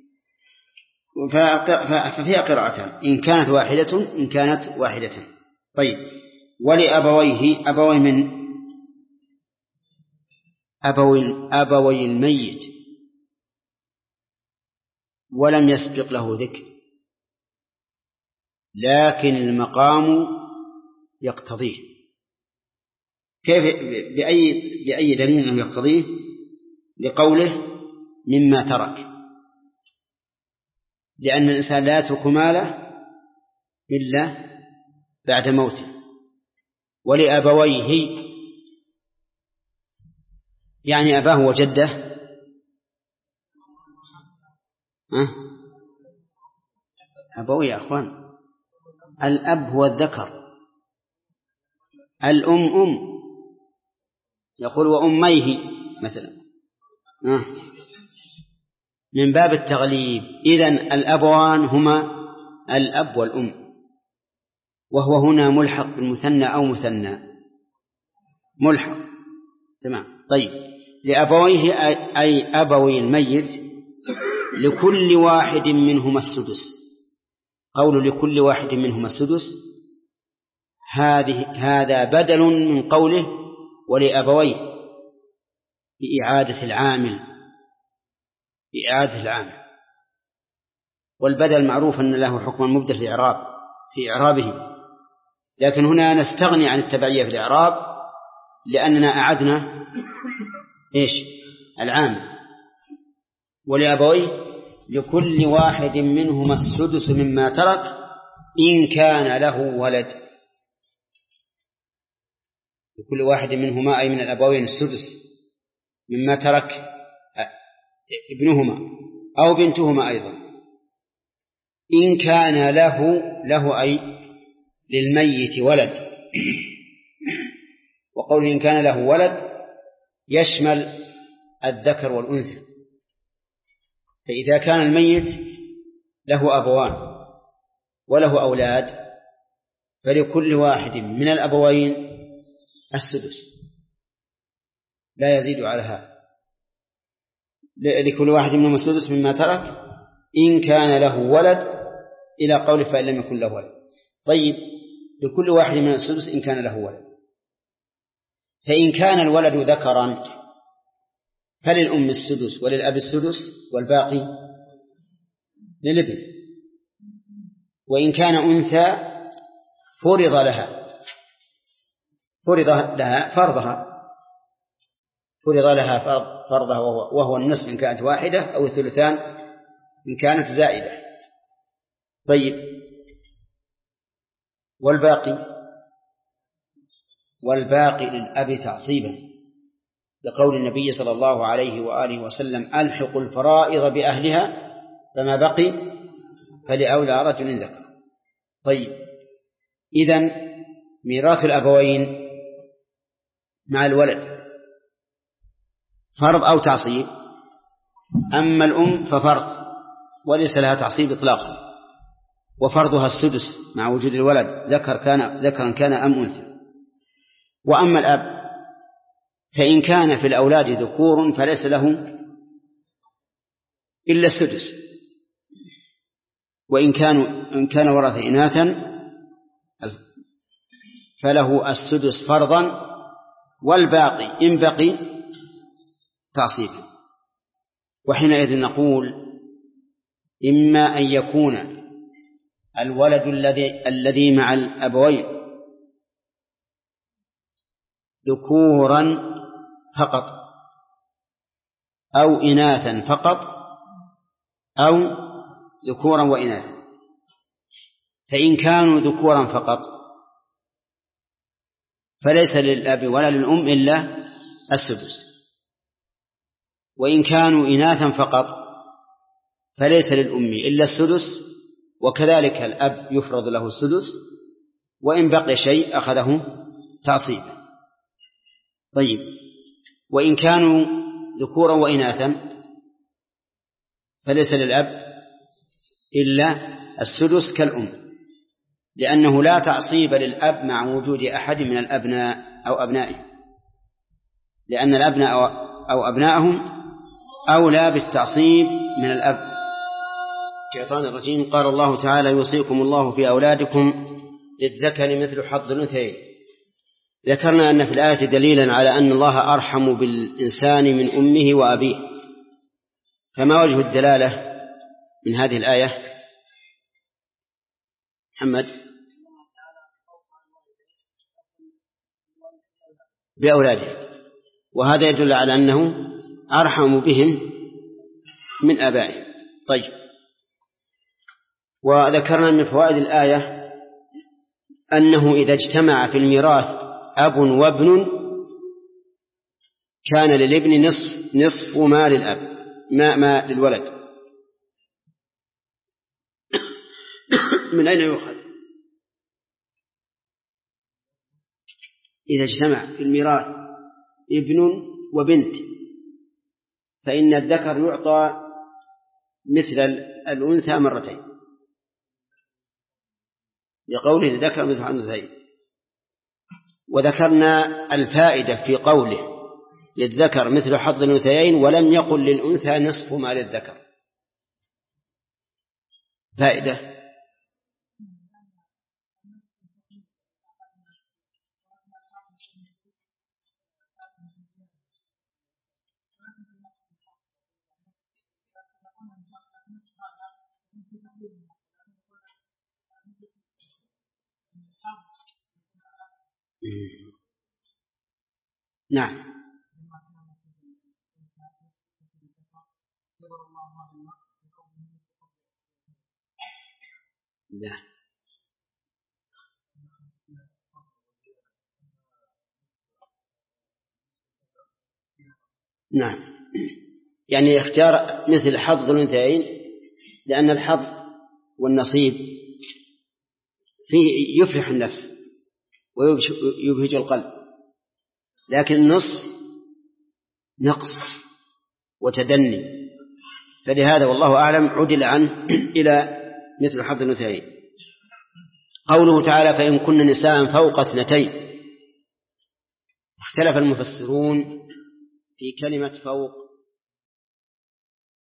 S2: ففيها قراءتان إن كانت واحدة إن كانت واحدة. طيب ولأبويه أبوي من أبوي, أبوي الميت ولم يسبق له ذكر، لكن المقام يقتضيه. كيف بأي, بأي دليل أنه يقتضيه؟ لقوله مما ترك، لأن الإنسان لا يترك ماله إلا بعد موته. ولأبويه يعني أباه وجده. أه؟ أبوي يا أخوان الأب هو الذكر، الأم أم، يقول وأميه مثلا آه. من باب التغليب. إذن الأبوان هما الأب والأم، وهو هنا ملحق بالمثنى أو مثنى ملحق. تمام. طيب لأبويه أي أبوي الميت لكل واحد منهما السدس. قول لكل واحد منهما السدس هذه هذا بدل من قوله ولأبويه بإعادة العامل بإعادة العامل والبدل معروف أن له حكم المبدل في إعراب في إعرابه، لكن هنا نستغني عن التبعية في الإعراب لأننا أعدنا إيش العامل. ولأبويه لكل واحد منهما السدس مما ترك إن كان له ولد. لكل واحد منهما أي من الأبوين السدس مما ترك ابنهما أو بنتهما أيضا إن كان له له أي للميت ولد. وقول إن كان له ولد يشمل الذكر والأنثى. فإذا كان الميت له أبوان وله أولاد فلكل واحد من الأبوين السدس لا يزيد على هذا. لكل واحد منهم السدس مما ترك إن كان له ولد إلى قوله فإن لم يكن له ولد. طيب لكل واحد من السدس إن كان له ولد، فإن كان الولد ذكرا فللأم السدس وللأب السدس والباقي للابن. وإن كان أنثى فرض لها فرض لها فرضها فرض لها فرضها وهو النصف إن كانت واحدة أو الثلثان إن كانت زائدة. طيب والباقي والباقي للأب تعصيبا لقول النبي صلى الله عليه وآله وسلم ألحق الفرائض بأهلها فما بقي فلأولى رجل ذكر. طيب إذن ميراث الأبوين مع الولد فرض أو تعصيب. أما الأم ففرض وليس لها تعصيب إطلاقا، وفرضها السدس مع وجود الولد ذكر كان ذكرا كان أم أنثى. وأما الأب فإن كان في الأولاد ذكور فليس له إلا السدس، وإن كانوا إن كان ورث إناثا فله السدس فرضا والباقي إن بقي تعصيبا. وحينئذ نقول إما أن يكون الولد الذي الذي مع الأبوين ذكورا فقط أو إناثا فقط أو ذكورا وإناثا. فإن كانوا ذكورا فقط فليس للأب ولا للأم إلا السدس، وإن كانوا إناثا فقط فليس للأم إلا السدس، وكذلك الأب يفرض له السدس وإن بقي شيء أخذه تعصيبا. طيب وإن كانوا ذكورا وإناثا فليس للأب إلا السدس كالأم، لأنه لا تعصيب للأب مع وجود أحد من الأبناء أو أبنائه، لأن الأبناء أو أبنائهم أولى بالتعصيب من الأب. الشيطان الرجيم. قال الله تعالى يوصيكم الله في أولادكم للذكر مثل حظ الأنثيين. ذكرنا أن في الآية دليلا على أن الله أرحم بالإنسان من أمه وأبيه، فما وجه الدلالة من هذه الآية محمد؟ بأولاده، وهذا يدل على أنه أرحم بهم من آبائهم. طيب وذكرنا من فوائد الآية أنه إذا اجتمع في الميراث أب وابن كان للابن نصف نصف ما للأب ما, ما للولد. من أين يؤخذ؟ إذا اجتمع في الميراث ابن وبنت فإن الذكر يعطى مثل الأنثى مرتين، لقوله الذكر مثل الأنثيين. وذكرنا الفائدة في قوله للذكر مثل حظ الأنثيين ولم يقل للأنثى نصف ما للذكر. فائدة نعم. لا. نعم، يعني اختيار مثل حظ الأنثيين لأن الحظ والنصيب فيه يفرح النفس ويبهج القلب، لكن النصف نقص وتدني، فلهذا والله أعلم عدل عنه إلى مثل حظ الأنثيين. قوله تعالى فإن كن نساء فوق اثنتين، اختلف المفسرون في كلمة فوق